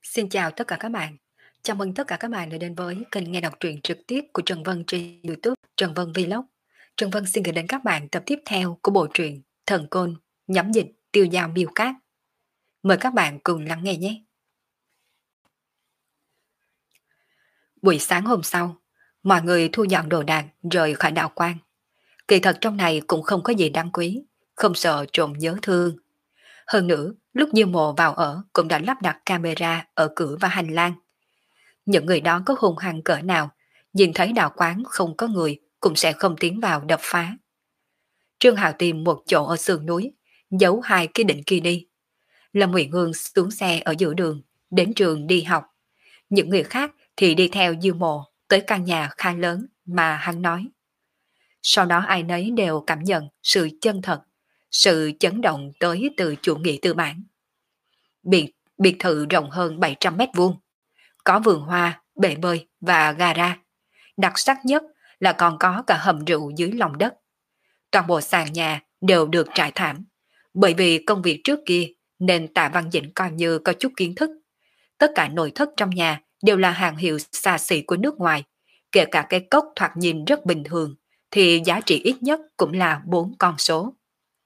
Xin chào tất cả các bạn. Chào mừng tất cả các bạn đã đến với kênh nghe đọc truyện trực tiếp của Trần Vân trên YouTube Trần Vân Vlog. Trần Vân xin gửi đến các bạn tập tiếp theo của bộ truyện Thần Côn, Nhắm Dịch, Tiêu Dao Miêu Cát. Mời các bạn cùng lắng nghe nhé. Buổi sáng hôm sau, mọi người thu dọn đồ đạc rời khỏi đạo quan. Kỳ thật trong này cũng không có gì đáng quý, không sợ trộm nhớ thương. Hơn nữa, lúc Diêu Mộ vào ở cũng đã lắp đặt camera ở cửa và hành lang. Những người đó có hung hăng cỡ nào, nhìn thấy đạo quán không có người cũng sẽ không tiến vào đập phá. Trương Hạo tìm một chỗ ở sườn núi, giấu hai cái định kia đi. Lâm Nguyễn Hương xuống xe ở giữa đường, đến trường đi học. Những người khác thì đi theo Diêu Mộ tới căn nhà khá lớn mà hắn nói. Sau đó ai nấy đều cảm nhận sự chân thật, sự chấn động tới từ chủ nghĩa tư bản. Biệt thự rộng hơn 700 mét vuông, có vườn hoa, bể bơi và gara. Đặc sắc nhất là còn có cả hầm rượu dưới lòng đất. Toàn bộ sàn nhà đều được trải thảm. Bởi vì công việc trước kia nên Tạ Văn Dĩnh coi như có chút kiến thức. Tất cả nội thất trong nhà đều là hàng hiệu xa xỉ của nước ngoài. Kể cả cái cốc thoạt nhìn rất bình thường thì giá trị ít nhất cũng là 4 con số.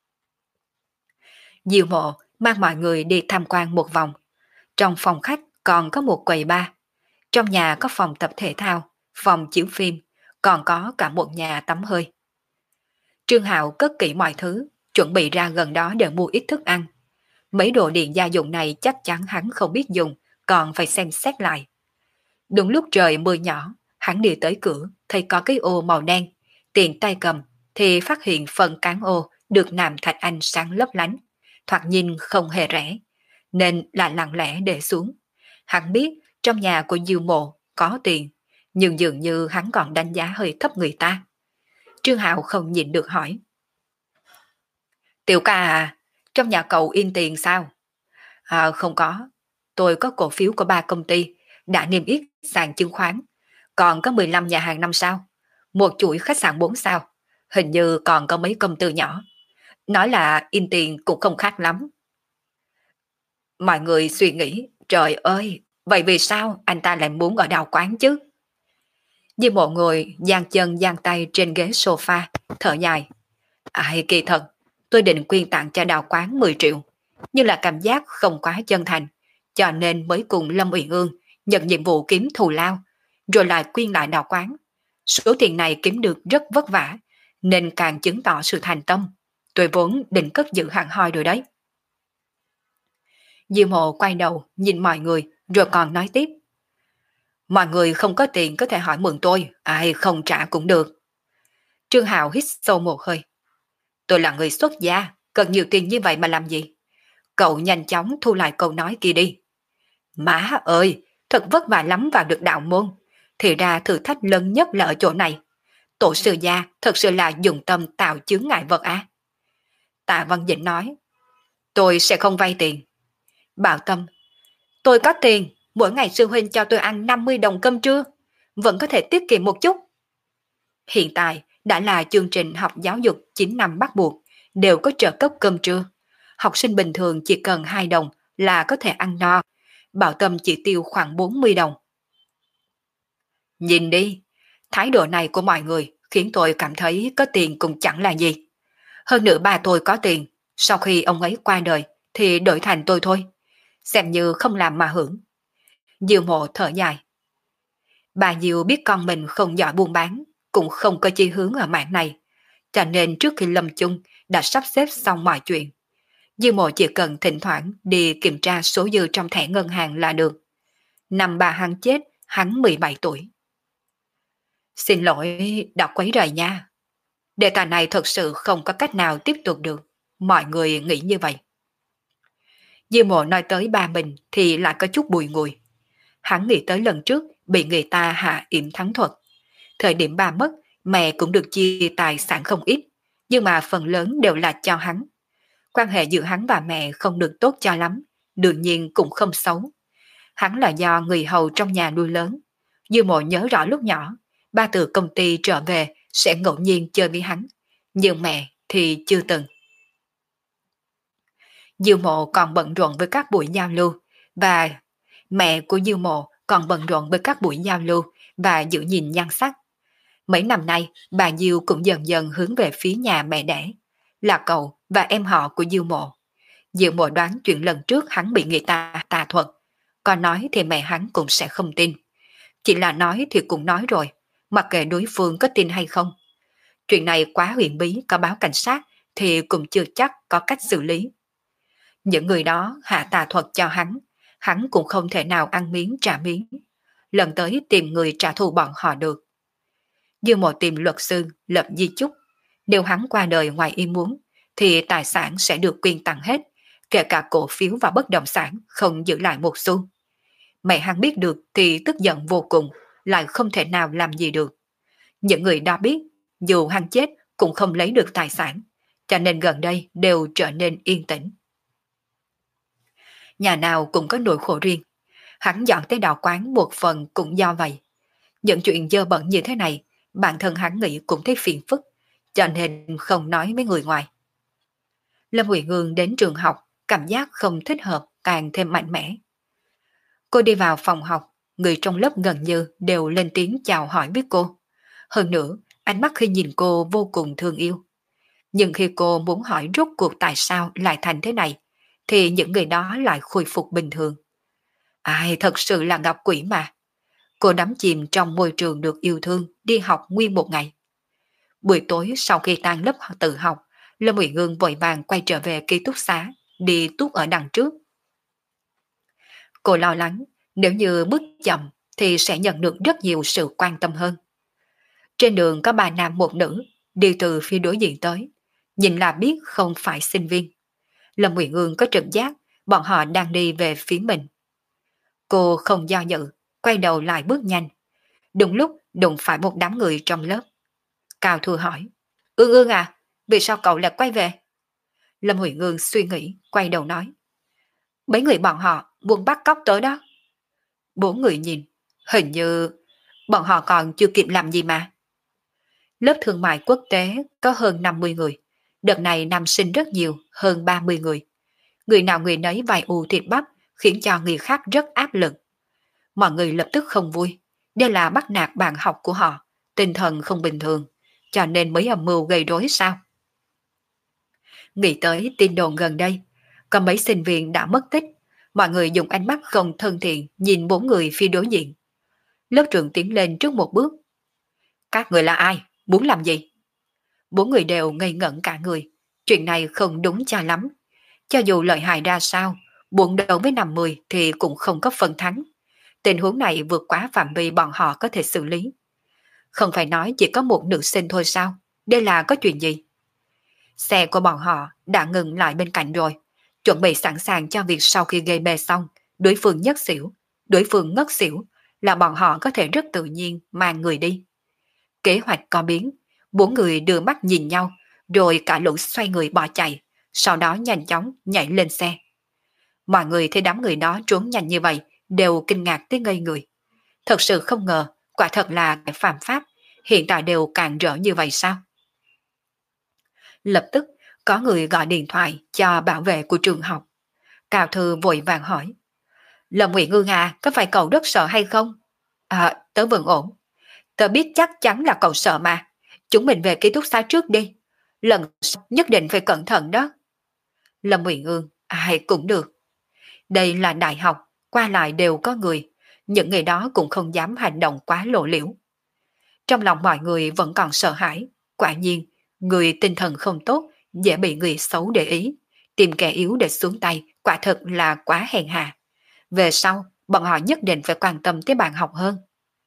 Diêu Mộ mang mọi người đi tham quan một vòng. Trong phòng khách còn có một quầy bar. Trong nhà có phòng tập thể thao, phòng chiếu phim, còn có cả một nhà tắm hơi. Trương Hạo cất kỹ mọi thứ, chuẩn bị ra gần đó để mua ít thức ăn. Mấy đồ điện gia dụng này chắc chắn hắn không biết dùng, còn phải xem xét lại. Đúng lúc trời mưa nhỏ, hắn đi tới cửa, thấy có cái ô màu đen. Tiện tay cầm, thì phát hiện phần cán ô được làm thạch anh sáng lấp lánh. Thoạt nhìn không hề rẻ, nên là lặng lẽ để xuống. Hắn biết trong nhà của Diêu Mộ có tiền, nhưng dường như hắn còn đánh giá hơi thấp người ta. Trương Hạo không nhịn được hỏi. Tiểu ca à, trong nhà cậu yên tiền sao? À, không có, tôi có cổ phiếu của 3 công ty, đã niêm yết sàn chứng khoán, còn có 15 nhà hàng 5 sao, một chuỗi khách sạn 4 sao, hình như còn có mấy công ty nhỏ. Nói là in tiền cũng không khác lắm. Mọi người suy nghĩ, trời ơi, vậy vì sao anh ta lại muốn ở đào quán chứ? Diêm Mộ ngồi giang chân giang tay trên ghế sofa, thở dài. Ai kỳ thật, tôi định quyên tặng cho đào quán 10 triệu, nhưng là cảm giác không quá chân thành, cho nên mới cùng Lâm Uyển Ương nhận nhiệm vụ kiếm thù lao, rồi lại quyên lại đào quán. Số tiền này kiếm được rất vất vả, nên càng chứng tỏ sự thành tâm. Tôi vốn định cất giữ hẳn hoi rồi đấy. Diêm Mộ quay đầu nhìn mọi người rồi còn nói tiếp. Mọi người không có tiền có thể hỏi mượn tôi, ai không trả cũng được. Trương Hạo hít sâu một hơi. Tôi là người xuất gia, cần nhiều tiền như vậy mà làm gì? Cậu nhanh chóng thu lại câu nói kia đi. Má ơi, thật vất vả lắm vào được đạo môn. Thì ra thử thách lớn nhất là ở chỗ này. Tổ sư gia thật sự là dùng tâm tạo chướng ngại vật á. Tạ Văn Dĩnh nói. Tôi sẽ không vay tiền. Bảo Tâm. Tôi có tiền, mỗi ngày sư huynh cho tôi ăn 50 đồng cơm trưa. Vẫn có thể tiết kiệm một chút. Hiện tại đã là chương trình học giáo dục 9 năm bắt buộc, đều có trợ cấp cơm trưa. Học sinh bình thường chỉ cần 2 đồng là có thể ăn no. Bảo Tâm chỉ tiêu khoảng 40 đồng. Nhìn đi, thái độ này của mọi người khiến tôi cảm thấy có tiền cũng chẳng là gì. Hơn nữa ba tôi có tiền, sau khi ông ấy qua đời thì đổi thành tôi thôi. Xem như không làm mà hưởng. Diêu Mộ thở dài. Bà Diêu biết con mình không giỏi buôn bán, cũng không có chí hướng ở mảng này, cho nên trước khi lâm chung đã sắp xếp xong mọi chuyện. Diêu Mộ chỉ cần thỉnh thoảng đi kiểm tra số dư trong thẻ ngân hàng là được. Năm bà hắn chết, hắn 17 tuổi. Xin lỗi đã quấy rầy nha. Đề tài này thật sự không có cách nào tiếp tục được. Mọi người nghĩ như vậy. Diêu Mộ nói tới ba mình thì lại có chút bùi ngùi. Hắn nghĩ tới lần trước bị người ta hạ yểm thắng thuật. Thời điểm bà mất, mẹ cũng được chia tài sản không ít, nhưng mà phần lớn đều là cho hắn. Quan hệ giữa hắn và mẹ không được tốt cho lắm, đương nhiên cũng không xấu. Hắn là do người hầu trong nhà nuôi lớn. Dư Mộ nhớ rõ lúc nhỏ, ba từ công ty trở về sẽ ngẫu nhiên chơi với hắn, nhưng mẹ thì chưa từng. Dư Mộ còn bận rộn với các buổi giao lưu, và Mẹ của Diêu Mộ còn bận rộn với các buổi giao lưu và giữ gìn nhan sắc. Mấy năm nay, bà Diêu cũng dần dần hướng về phía nhà mẹ đẻ, là cậu và em họ của Diêu Mộ. Diêu Mộ đoán chuyện lần trước hắn bị người ta tà thuật, còn nói thì mẹ hắn cũng sẽ không tin. Chỉ là nói thì cũng nói rồi, mặc kệ đối phương có tin hay không. Chuyện này quá huyền bí, có báo cảnh sát thì cũng chưa chắc có cách xử lý. Những người đó hạ tà thuật cho hắn cũng không thể nào ăn miếng trả miếng. Lần tới tìm người trả thù bọn họ được. Dư Mộ tìm luật sư lập di chúc. Nếu hắn qua đời ngoài ý muốn, thì tài sản sẽ được quyên tặng hết, kể cả cổ phiếu và bất động sản không giữ lại một xu. Mẹ hắn biết được thì tức giận vô cùng, lại không thể nào làm gì được. Những người đó biết, dù hắn chết cũng không lấy được tài sản, cho nên gần đây đều trở nên yên tĩnh. Nhà nào cũng có nỗi khổ riêng. Hắn dọn tới đạo quán một phần cũng do vậy. Những chuyện dơ bẩn như thế này, bản thân hắn nghĩ cũng thấy phiền phức, cho nên không nói với người ngoài. Lâm Huệ Ngương đến trường học, cảm giác không thích hợp càng thêm mạnh mẽ. Cô đi vào phòng học, người trong lớp gần như đều lên tiếng chào hỏi với cô. Hơn nữa, ánh mắt khi nhìn cô vô cùng thương yêu. Nhưng khi cô muốn hỏi rốt cuộc tại sao lại thành thế này, thì những người đó lại khôi phục bình thường. Ai thật sự là gặp quỷ mà. Cô đắm chìm trong môi trường được yêu thương, đi học nguyên một ngày. Buổi tối sau khi tan lớp tự học, Lâm Uyển Ngương vội vàng quay trở về ký túc xá, đi túc ở đằng trước. Cô lo lắng, nếu như bước chậm thì sẽ nhận được rất nhiều sự quan tâm hơn. Trên đường có ba nam một nữ, đi từ phía đối diện tới. Nhìn là biết không phải sinh viên. Lâm Uyển Ngương có trực giác, bọn họ đang đi về phía mình. Cô không do dự, quay đầu lại bước nhanh. Đúng lúc đụng phải một đám người trong lớp. Cao Thu hỏi, Ương Ương à, vì sao cậu lại quay về? Lâm Huệ Ngương suy nghĩ, quay đầu nói, mấy người bọn họ buông bắt cóc tới đó. Bốn người nhìn, hình như bọn họ còn chưa kịp làm gì mà. Lớp thương mại quốc tế có hơn 50 người. Đợt này nam sinh rất nhiều, hơn 30 người. Người nào người nấy vài ù thịt bắp, khiến cho người khác rất áp lực. Mọi người lập tức không vui. Đây là bắt nạt bạn học của họ, tinh thần không bình thường, cho nên mới âm mưu gây rối sao? Nghĩ tới tin đồn gần đây, có mấy sinh viên đã mất tích, mọi người dùng ánh mắt không thân thiện nhìn bốn người phía đối diện. Lớp trưởng tiến lên trước một bước. Các người là ai? Muốn làm gì? Bốn người đều ngây ngẩn cả người. Chuyện này không đúng cho lắm. Cho dù lợi hại ra sao, buồn đầu với 50 thì cũng không có phần thắng. Tình huống này vượt quá phạm vi bọn họ có thể xử lý. Không phải nói chỉ có một nữ sinh thôi sao? Đây là có chuyện gì? Xe của bọn họ đã ngừng lại bên cạnh rồi, chuẩn bị sẵn sàng cho việc sau khi gây mê xong, đối phương ngất xỉu, đối phương ngất xỉu là bọn họ có thể rất tự nhiên mang người đi. Kế hoạch có biến, bốn người đưa mắt nhìn nhau, rồi cả lũ xoay người bỏ chạy, sau đó nhanh chóng nhảy lên xe. Mọi người thấy đám người đó trốn nhanh như vậy, đều kinh ngạc tới ngây người. Thật sự không ngờ, quả thật là cái phạm pháp, hiện tại đều càng rỡ như vậy sao? Lập tức, có người gọi điện thoại cho bảo vệ của trường học. Cao Thư vội vàng hỏi. Lâm Nguyễn Ngư à, có phải cậu rất sợ hay không? À, tớ vẫn ổn. Tớ biết chắc chắn là cậu sợ mà. Chúng mình về ký túc xá trước đi. Lần sau nhất định phải cẩn thận đó. Lâm Nguyễn Ương, ai cũng được. Đây là đại học, qua lại đều có người. Những người đó cũng không dám hành động quá lộ liễu. Trong lòng mọi người vẫn còn sợ hãi. Quả nhiên, người tinh thần không tốt, dễ bị người xấu để ý. Tìm kẻ yếu để xuống tay, quả thật là quá hèn hạ. Về sau, bọn họ nhất định phải quan tâm tới bạn học hơn.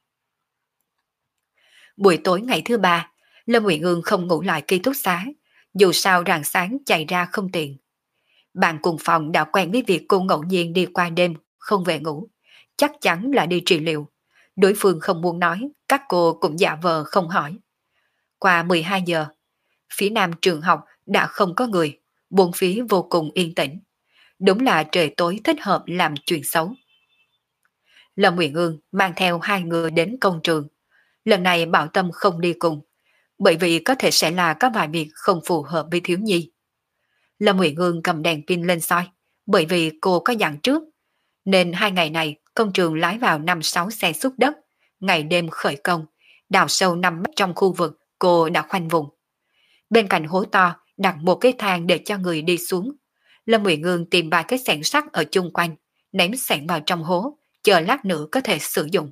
Buổi tối ngày thứ ba, Lâm Nguyễn Ương không ngủ lại ký túc xá, dù sao rạng sáng chạy ra không tiện. Bạn cùng phòng đã quen với việc cô ngẫu nhiên đi qua đêm, không về ngủ. Chắc chắn là đi trị liệu. Đối phương không muốn nói, các cô cũng giả vờ không hỏi. Qua 12 giờ, phía nam trường học đã không có người, bốn phía vô cùng yên tĩnh. Đúng là trời tối thích hợp làm chuyện xấu. Lâm Nguyễn Ương mang theo hai người đến công trường. Lần này Bảo Tâm không đi cùng, bởi vì có thể sẽ là có vài việc không phù hợp với thiếu nhi. Lâm Nguyễn Ương cầm đèn pin lên soi, bởi vì cô có dặn trước, nên 2 ngày này Công trường lái vào 5-6 xe xúc đất, ngày đêm khởi công, đào sâu 5 mét trong khu vực cô đã khoanh vùng. Bên cạnh hố to đặt một cái thang để cho người đi xuống. Lâm Uyển Ngương tìm vài cái xẻng sắt ở chung quanh, ném xẻng vào trong hố, chờ lát nữa có thể sử dụng.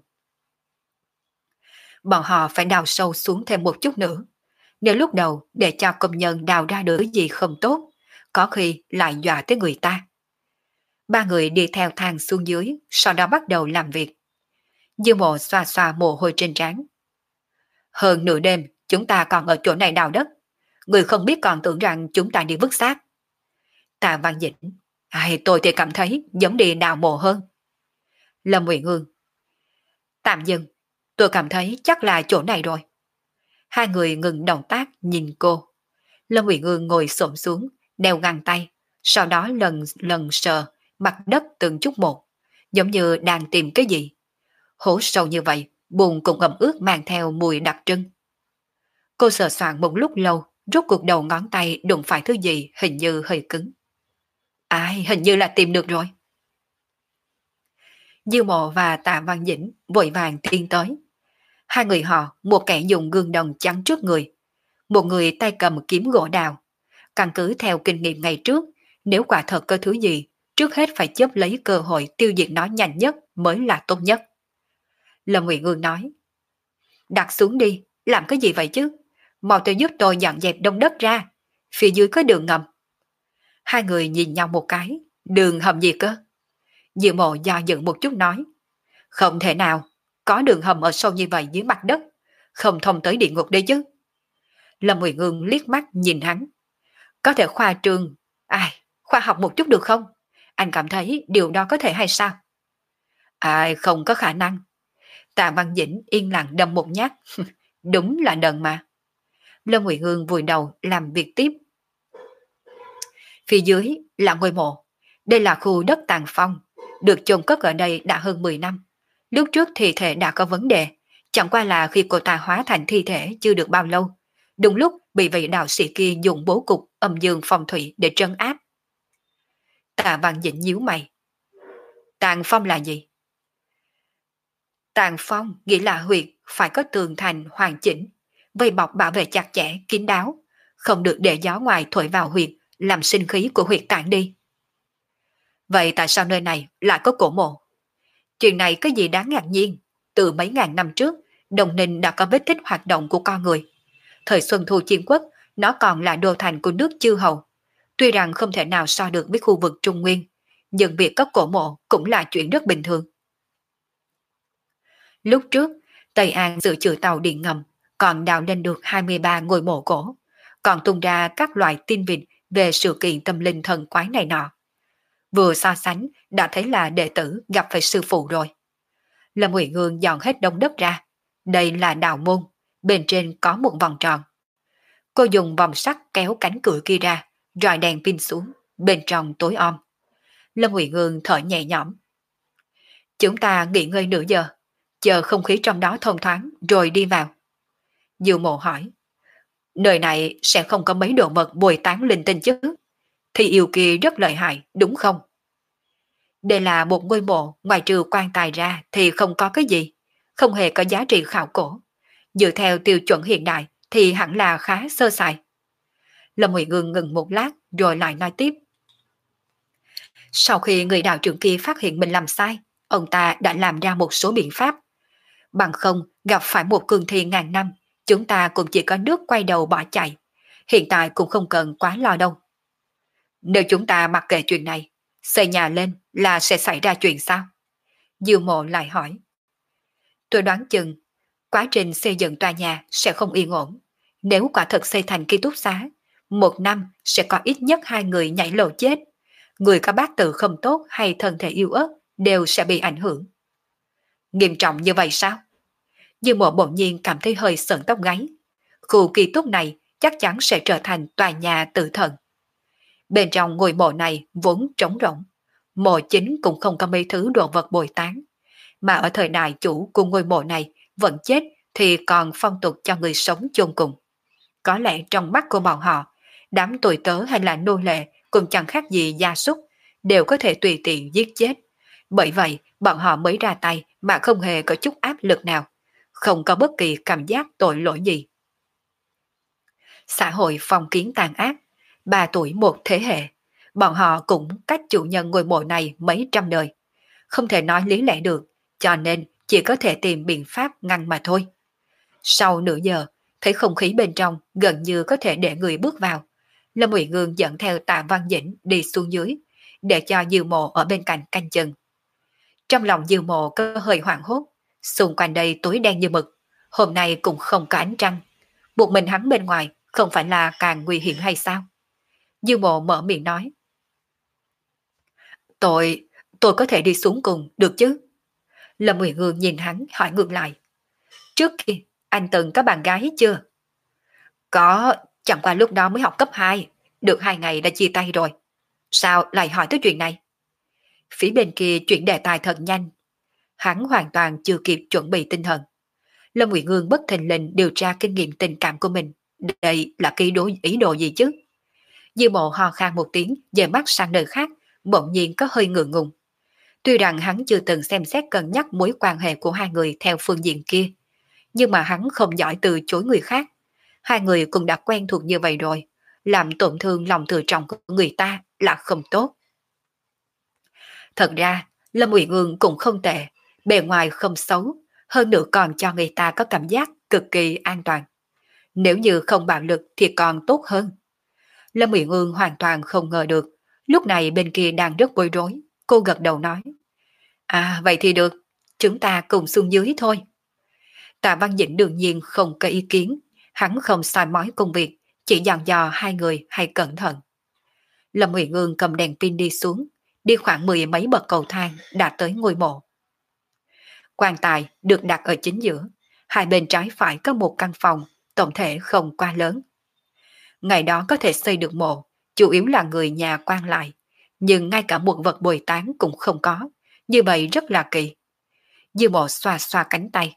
Bọn họ phải đào sâu xuống thêm một chút nữa. Nếu lúc đầu để cho công nhân đào ra được gì không tốt, có khi lại dọa tới người ta. Ba người đi theo thang xuống dưới, sau đó bắt đầu làm việc. Dương Mộ xoa xoa mồ hôi trên trán. Hơn nửa đêm, chúng ta còn ở chỗ này đào đất. Người không biết còn tưởng rằng chúng ta đi vứt xác. Tạ Văn Dĩnh, tôi thì cảm thấy giống đi đào mộ hơn. Lâm Uyển Ngương, tạm dừng, tôi cảm thấy chắc là chỗ này rồi. Hai người ngừng động tác nhìn cô. Lâm Uyển Ngương ngồi xổm xuống, đeo găng tay, sau đó lần lần sờ mặt đất từng chút một, giống như đang tìm cái gì. Hố sâu như vậy, bùn cũng ẩm ướt mang theo mùi đặc trưng. Cô sờ soạn một lúc lâu, rút cuộc đầu ngón tay đụng phải thứ gì hình như hơi cứng. Hình như là tìm được rồi. Dư Mộ và Tạ Văn Dĩnh vội vàng tiến tới. Hai người họ, một kẻ dùng gương đồng chắn trước người, một người tay cầm kiếm gỗ đào. Căn cứ theo kinh nghiệm ngày trước, nếu quả thật có thứ gì, trước hết phải chớp lấy cơ hội tiêu diệt nó nhanh nhất mới là tốt nhất. Lâm Uyển Ngương nói, đặt xuống đi, làm cái gì vậy chứ? Mau tới giúp tôi dọn dẹp đống đất ra, phía dưới có đường ngầm. Hai người nhìn nhau một cái, đường hầm gì cơ? Diệu Mộ do dự một chút nói, không thể nào, có đường hầm ở sâu như vậy dưới mặt đất, không thông tới địa ngục đấy chứ. Lâm Uyển Ngương liếc mắt nhìn hắn, có thể khoa trương, khoa học một chút được không? Anh cảm thấy điều đó có thể hay sao? Không có khả năng. Tạ Văn Dĩnh yên lặng đâm một nhát, đúng là đần mà. Lâm Uyển Ngương vùi đầu làm việc tiếp. Phía dưới là ngôi mộ, đây là khu đất Tàng Phong, được chôn cất ở đây đã hơn 10 năm. Lúc trước thi thể đã có vấn đề, chẳng qua là khi cô ta hóa thành thi thể chưa được bao lâu, đúng lúc bị vị đạo sĩ kia dùng bố cục âm dương phong thủy để trấn áp. Tạ Văn Dĩnh nhíu mày. Tàng Phong là gì? Tàng Phong nghĩa là huyệt phải có tường thành hoàn chỉnh, vây bọc bảo vệ chặt chẽ, kín đáo, không được để gió ngoài thổi vào huyệt, làm sinh khí của huyệt tản đi. Vậy tại sao nơi này lại có cổ mộ? Chuyện này có gì đáng ngạc nhiên? Từ mấy ngàn năm trước, Đồng Ninh đã có vết tích hoạt động của con người. Thời Xuân Thu Chiến Quốc, nó còn là đô thành của nước Chư Hầu. Tuy rằng không thể nào so được với khu vực Trung Nguyên, nhưng việc có cổ mộ cũng là chuyện rất bình thường. Lúc trước, Tây An dự trữ tàu điện ngầm, còn đào lên được 23 ngôi mộ cổ, còn tung ra các loại tin vịt về sự kiện tâm linh thần quái này nọ. Vừa so sánh đã thấy là đệ tử gặp phải sư phụ rồi. Lâm Uyển Ngương dọn hết đống đất ra. Đây là đạo môn, bên trên có một vòng tròn. Cô dùng vòng sắt kéo cánh cửa kia ra, rọi đèn pin xuống, bên trong tối om. Lâm Uyển Ngương thở nhẹ nhõm. Chúng ta nghỉ ngơi nửa giờ, chờ không khí trong đó thông thoáng rồi đi vào. Dư Mộ hỏi, nơi này sẽ không có mấy đồ vật bồi tán linh tinh chứ? Thì yêu kia rất lợi hại, đúng không? Đây là một ngôi mộ, ngoài trừ quan tài ra thì không có cái gì, không hề có giá trị khảo cổ. Dựa theo tiêu chuẩn hiện đại thì hẳn là khá sơ sài. Lâm Uyển Ngưng ngừng một lát rồi lại nói tiếp. Sau khi người đạo trưởng kia phát hiện mình làm sai, ông ta đã làm ra một số biện pháp. Bằng không, gặp phải một cường thi ngàn năm, chúng ta cũng chỉ có nước quay đầu bỏ chạy. Hiện tại cũng không cần quá lo đâu. Nếu chúng ta mặc kệ chuyện này, xây nhà lên là sẽ xảy ra chuyện sao? Dư Mộ lại hỏi. Tôi đoán chừng, quá trình xây dựng tòa nhà sẽ không yên ổn. Nếu quả thật xây thành ký túc xá, một năm sẽ có ít nhất 2 người nhảy lầu chết. Người có bát tự không tốt hay thân thể yếu ớt đều sẽ bị ảnh hưởng. Nghiêm trọng như vậy sao? Dư Mộ bỗng nhiên cảm thấy hơi sợn tóc gáy. Khu ký túc này chắc chắn sẽ trở thành tòa nhà tự thần. Bên trong ngôi mộ này vốn trống rỗng. Mộ chính cũng không có mấy thứ đồ vật bồi tán. Mà ở thời đại chủ của ngôi mộ này vẫn chết thì còn phong tục cho người sống chôn cùng. Có lẽ trong mắt của bọn họ, đám tồi tớ hay là nô lệ cũng chẳng khác gì gia súc, đều có thể tùy tiện giết chết. Bởi vậy, bọn họ mới ra tay mà không hề có chút áp lực nào, không có bất kỳ cảm giác tội lỗi gì. Xã hội phong kiến tàn ác, 3 tuổi một thế hệ, bọn họ cũng cách chủ nhân ngôi mộ này mấy trăm đời. Không thể nói lý lẽ được, cho nên chỉ có thể tìm biện pháp ngăn mà thôi. Sau nửa giờ, thấy không khí bên trong gần như có thể để người bước vào. Lâm Ủy Ngương dẫn theo Tạ Văn Dĩnh đi xuống dưới, để cho Diêu Mộ ở bên cạnh canh chừng. Trong lòng Diêu Mộ có hơi hoảng hốt, xung quanh đây tối đen như mực, hôm nay cũng không có ánh trăng. Một mình hắn bên ngoài không phải là càng nguy hiểm hay sao? Diêu Mộ mở miệng nói. Tôi có thể đi xuống cùng, được chứ? Lâm Uyển Ngương nhìn hắn hỏi ngược lại. Trước kia, anh từng có bạn gái chưa? Có, chẳng qua lúc đó mới học cấp 2, được 2 ngày đã chia tay rồi. Sao lại hỏi tới chuyện này? Phía bên kia chuyển đề tài thật nhanh. Hắn hoàn toàn chưa kịp chuẩn bị tinh thần. Lâm Uyển Ngương bất thình lình điều tra kinh nghiệm tình cảm của mình. Đây là ý đồ gì chứ? Dư Mộ ho khan một tiếng, dời mắt sang nơi khác, bỗng nhiên có hơi ngượng ngùng. Tuy rằng hắn chưa từng xem xét cân nhắc mối quan hệ của hai người theo phương diện kia, nhưng mà hắn không giỏi từ chối người khác. Hai người cũng đã quen thuộc như vậy rồi, làm tổn thương lòng tự trọng của người ta là không tốt. Thật ra, Lâm Uyển Ương cũng không tệ, bề ngoài không xấu, hơn nữa còn cho người ta có cảm giác cực kỳ an toàn. Nếu như không bạo lực thì còn tốt hơn. Lâm Uyển Ương hoàn toàn không ngờ được, lúc này bên kia đang rất bối rối, cô gật đầu nói. À vậy thì được, chúng ta cùng xuống dưới thôi. Tạ Văn Dĩnh đương nhiên không có ý kiến, hắn không soi mói công việc, chỉ dặn dò hai người hãy cẩn thận. Lâm Uyển Ương cầm đèn pin đi xuống, đi khoảng 10 mấy bậc cầu thang đã tới ngôi mộ. Quan tài được đặt ở chính giữa, hai bên trái phải có một căn phòng, tổng thể không quá lớn. Ngày đó có thể xây được mộ, chủ yếu là người nhà quan lại, nhưng ngay cả một vật bồi táng cũng không có, như vậy rất là kỳ. Dư Mộ xoa xoa cánh tay.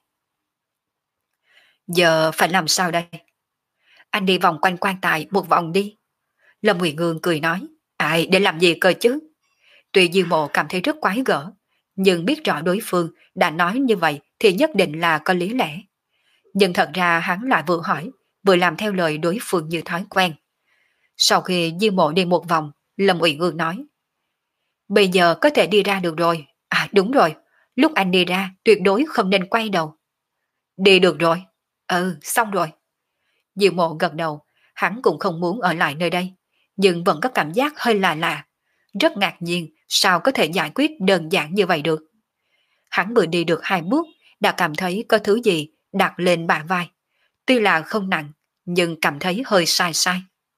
Giờ phải làm sao đây? Anh đi vòng quanh quan tài một vòng đi. Lâm Huyền Ngương cười nói. Ai để làm gì cơ chứ? Tuy Dư Mộ cảm thấy rất quái gở, nhưng biết rõ đối phương đã nói như vậy thì nhất định là có lý lẽ. Nhưng thật ra hắn lại vừa hỏi, vừa làm theo lời đối phương như thói quen. Sau khi Dư Mộ đi một vòng, Lâm Uyển Ương nói. Bây giờ có thể đi ra được rồi. À đúng rồi, lúc anh đi ra tuyệt đối không nên quay đầu. Đi được rồi. Ừ, xong rồi. Diệu Mộ gật đầu, hắn cũng không muốn ở lại nơi đây, nhưng vẫn có cảm giác hơi lạ lạ. Rất ngạc nhiên sao có thể giải quyết đơn giản như vậy được. Hắn vừa đi được 2 bước, đã cảm thấy có thứ gì đặt lên bả vai. Tuy là không nặng, nhưng cảm thấy hơi sai sai.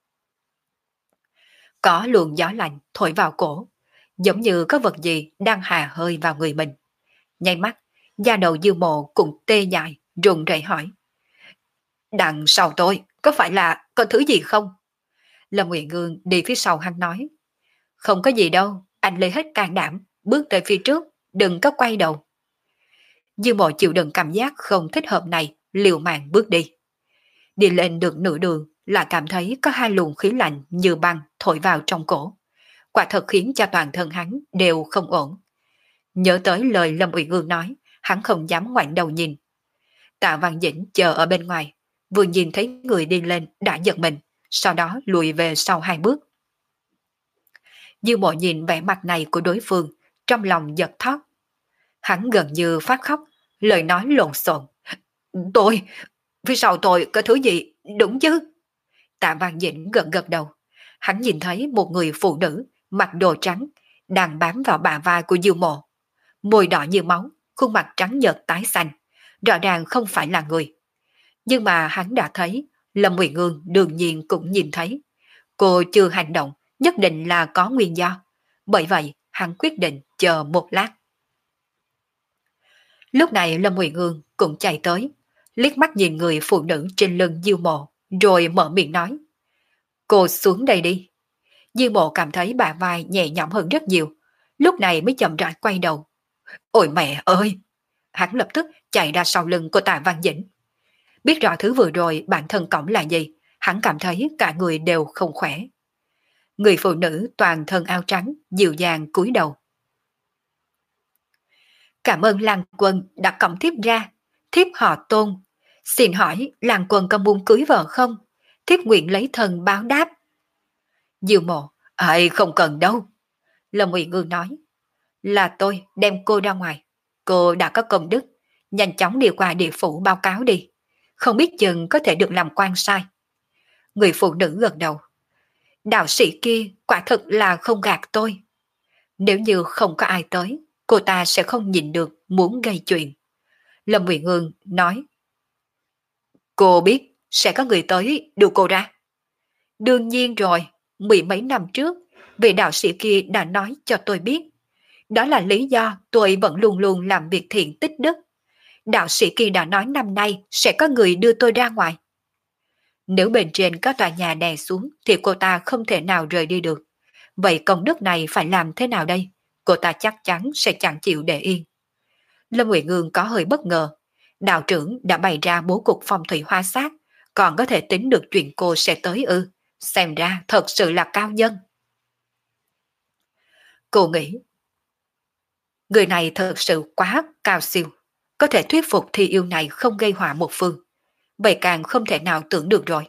Có luồng gió lạnh thổi vào cổ, giống như có vật gì đang hà hơi vào người mình. Nháy mắt, da đầu Dư Mộ cũng tê dại, run rẩy hỏi. Đằng sau tôi, có phải là có thứ gì không? Lâm Nguyện Ngương đi phía sau hắn nói. Không có gì đâu, anh lấy hết can đảm, bước tới phía trước, đừng có quay đầu. Dư Mộ chịu đựng cảm giác không thích hợp này, liều mạng bước đi. Đi lên được nửa đường là cảm thấy có 2 luồng khí lạnh như băng thổi vào trong cổ. Quả thật khiến cho toàn thân hắn đều không ổn. Nhớ tới lời Lâm Uyển Ương nói, hắn không dám ngoảnh đầu nhìn. Tạ Văn Dĩnh chờ ở bên ngoài, vừa nhìn thấy người đi lên đã giật mình, sau đó lùi về sau 2 bước. Dư Mộ nhìn vẻ mặt này của đối phương, trong lòng giật thót. Hắn gần như phát khóc, lời nói lộn xộn. Tôi, phía sau tôi có thứ gì, đúng chứ? Tạ Văn Dĩnh gật gật đầu. Hắn nhìn thấy một người phụ nữ mặc đồ trắng đang bám vào bả vai của Dư Mộ. Môi đỏ như máu, khuôn mặt trắng nhợt tái xanh, rõ ràng không phải là người. Nhưng mà hắn đã thấy, Lâm Uyển Ương đương nhiên cũng nhìn thấy. Cô chưa hành động, nhất định là có nguyên do. Bởi vậy, hắn quyết định chờ một lát. Lúc này Lâm Uyển Ương cũng chạy tới, liếc mắt nhìn người phụ nữ trên lưng Diêu Mộ, rồi mở miệng nói. Cô xuống đây đi. Diêu Mộ cảm thấy bả vai nhẹ nhõm hơn rất nhiều, lúc này mới chậm rãi quay đầu. Ôi mẹ ơi! Hắn lập tức chạy ra sau lưng của Tạ Văn Dĩnh. Biết rõ thứ vừa rồi bản thân cổng là gì, hắn cảm thấy cả người đều không khỏe. Người phụ nữ toàn thân áo trắng, dịu dàng cúi đầu. Cảm ơn Lan Quân đã cộng thiếp ra. Thiếp họ Tôn. Xin hỏi Lan Quân có muốn cưới vợ không? Thiếp nguyện lấy thân báo đáp. Diêu Mộ, ai không cần đâu. Lâm Uyển Ương nói, là tôi đem cô ra ngoài. Cô đã có công đức, nhanh chóng đi qua địa phủ báo cáo đi. Không biết chừng có thể được làm quan sai. Người phụ nữ gật đầu. Đạo sĩ kia quả thực là không gạt tôi. Nếu như không có ai tới, cô ta sẽ không nhìn được muốn gây chuyện. Lâm Uyển Ương nói, cô biết sẽ có người tới đưa cô ra. Đương nhiên rồi, mười mấy năm trước, vị đạo sĩ kia đã nói cho tôi biết. Đó là lý do tôi vẫn luôn luôn làm việc thiện tích đức. Đạo sĩ kia đã nói năm nay sẽ có người đưa tôi ra ngoài. Nếu bên trên có tòa nhà đè xuống thì cô ta không thể nào rời đi được. Vậy công đức này phải làm thế nào đây? Cô ta chắc chắn sẽ chẳng chịu để yên. Lâm Uyển Ương có hơi bất ngờ. Đạo trưởng đã bày ra bố cục phong thủy hoa sát, còn có thể tính được chuyện cô sẽ tới ư? Xem ra thật sự là cao nhân. Cô nghĩ, người này thật sự quá cao siêu, có thể thuyết phục Thi Yêu này không gây họa một phương. Vậy càng không thể nào tưởng được rồi.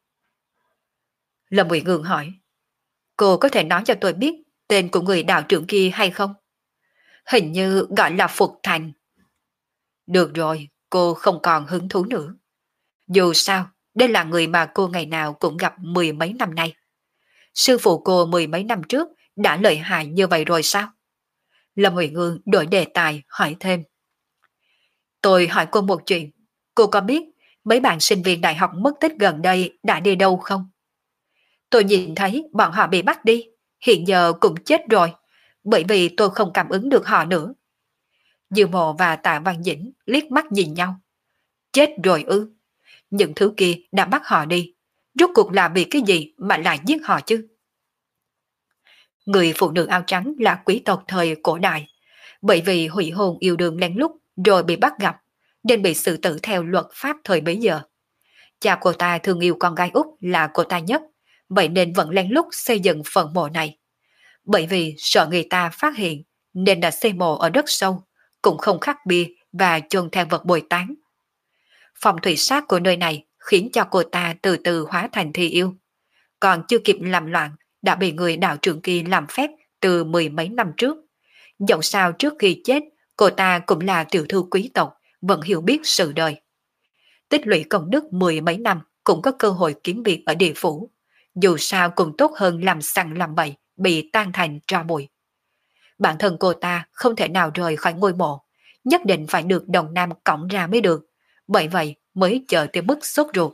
Lâm Uyển Ương hỏi, cô có thể nói cho tôi biết tên của người đạo trưởng kia hay không? Hình như gọi là Phục Thành. Được rồi, cô không còn hứng thú nữa. Dù sao, đây là người mà cô ngày nào cũng gặp mười mấy năm nay. Sư phụ cô mười mấy năm trước đã lợi hại như vậy rồi sao? Lâm Uyển Ương đổi đề tài hỏi thêm. Tôi hỏi cô một chuyện, cô có biết mấy bạn sinh viên đại học mất tích gần đây đã đi đâu không? Tôi nhìn thấy bọn họ bị bắt đi, hiện giờ cũng chết rồi, bởi vì tôi không cảm ứng được họ nữa. Diêu Mộ và Tạ Văn Dĩnh liếc mắt nhìn nhau. Chết rồi ư? Những thứ kia đã bắt họ đi, rốt cuộc là vì cái gì mà lại giết họ chứ? Người phụ nữ áo trắng là quý tộc thời cổ đại, bởi vì hủy hôn yêu đương lén lút rồi bị bắt gặp, nên bị xử tử theo luật pháp thời bấy giờ. Cha cô ta thương yêu con gái út là cô ta nhất, vậy nên vẫn lén lút xây dựng phần mộ này. Bởi vì sợ người ta phát hiện, nên đã xây mộ ở đất sâu, cũng không khắc bia và chôn theo vật bồi táng. Phong thủy sát của nơi này khiến cho cô ta từ từ hóa thành Thi Yêu. Còn chưa kịp làm loạn, đã bị người đạo trưởng kia làm phép từ mười mấy năm trước. Dẫu sao trước khi chết, cô ta cũng là tiểu thư quý tộc, vẫn hiểu biết sự đời. Tích lũy công đức mười mấy năm cũng có cơ hội kiếm việc ở địa phủ. Dù sao cũng tốt hơn làm sằng làm bậy, bị tan thành tro bụi. Bản thân cô ta không thể nào rời khỏi ngôi mộ, nhất định phải được đồng nam cõng ra mới được, bởi vậy mới chờ tới mức sốt ruột.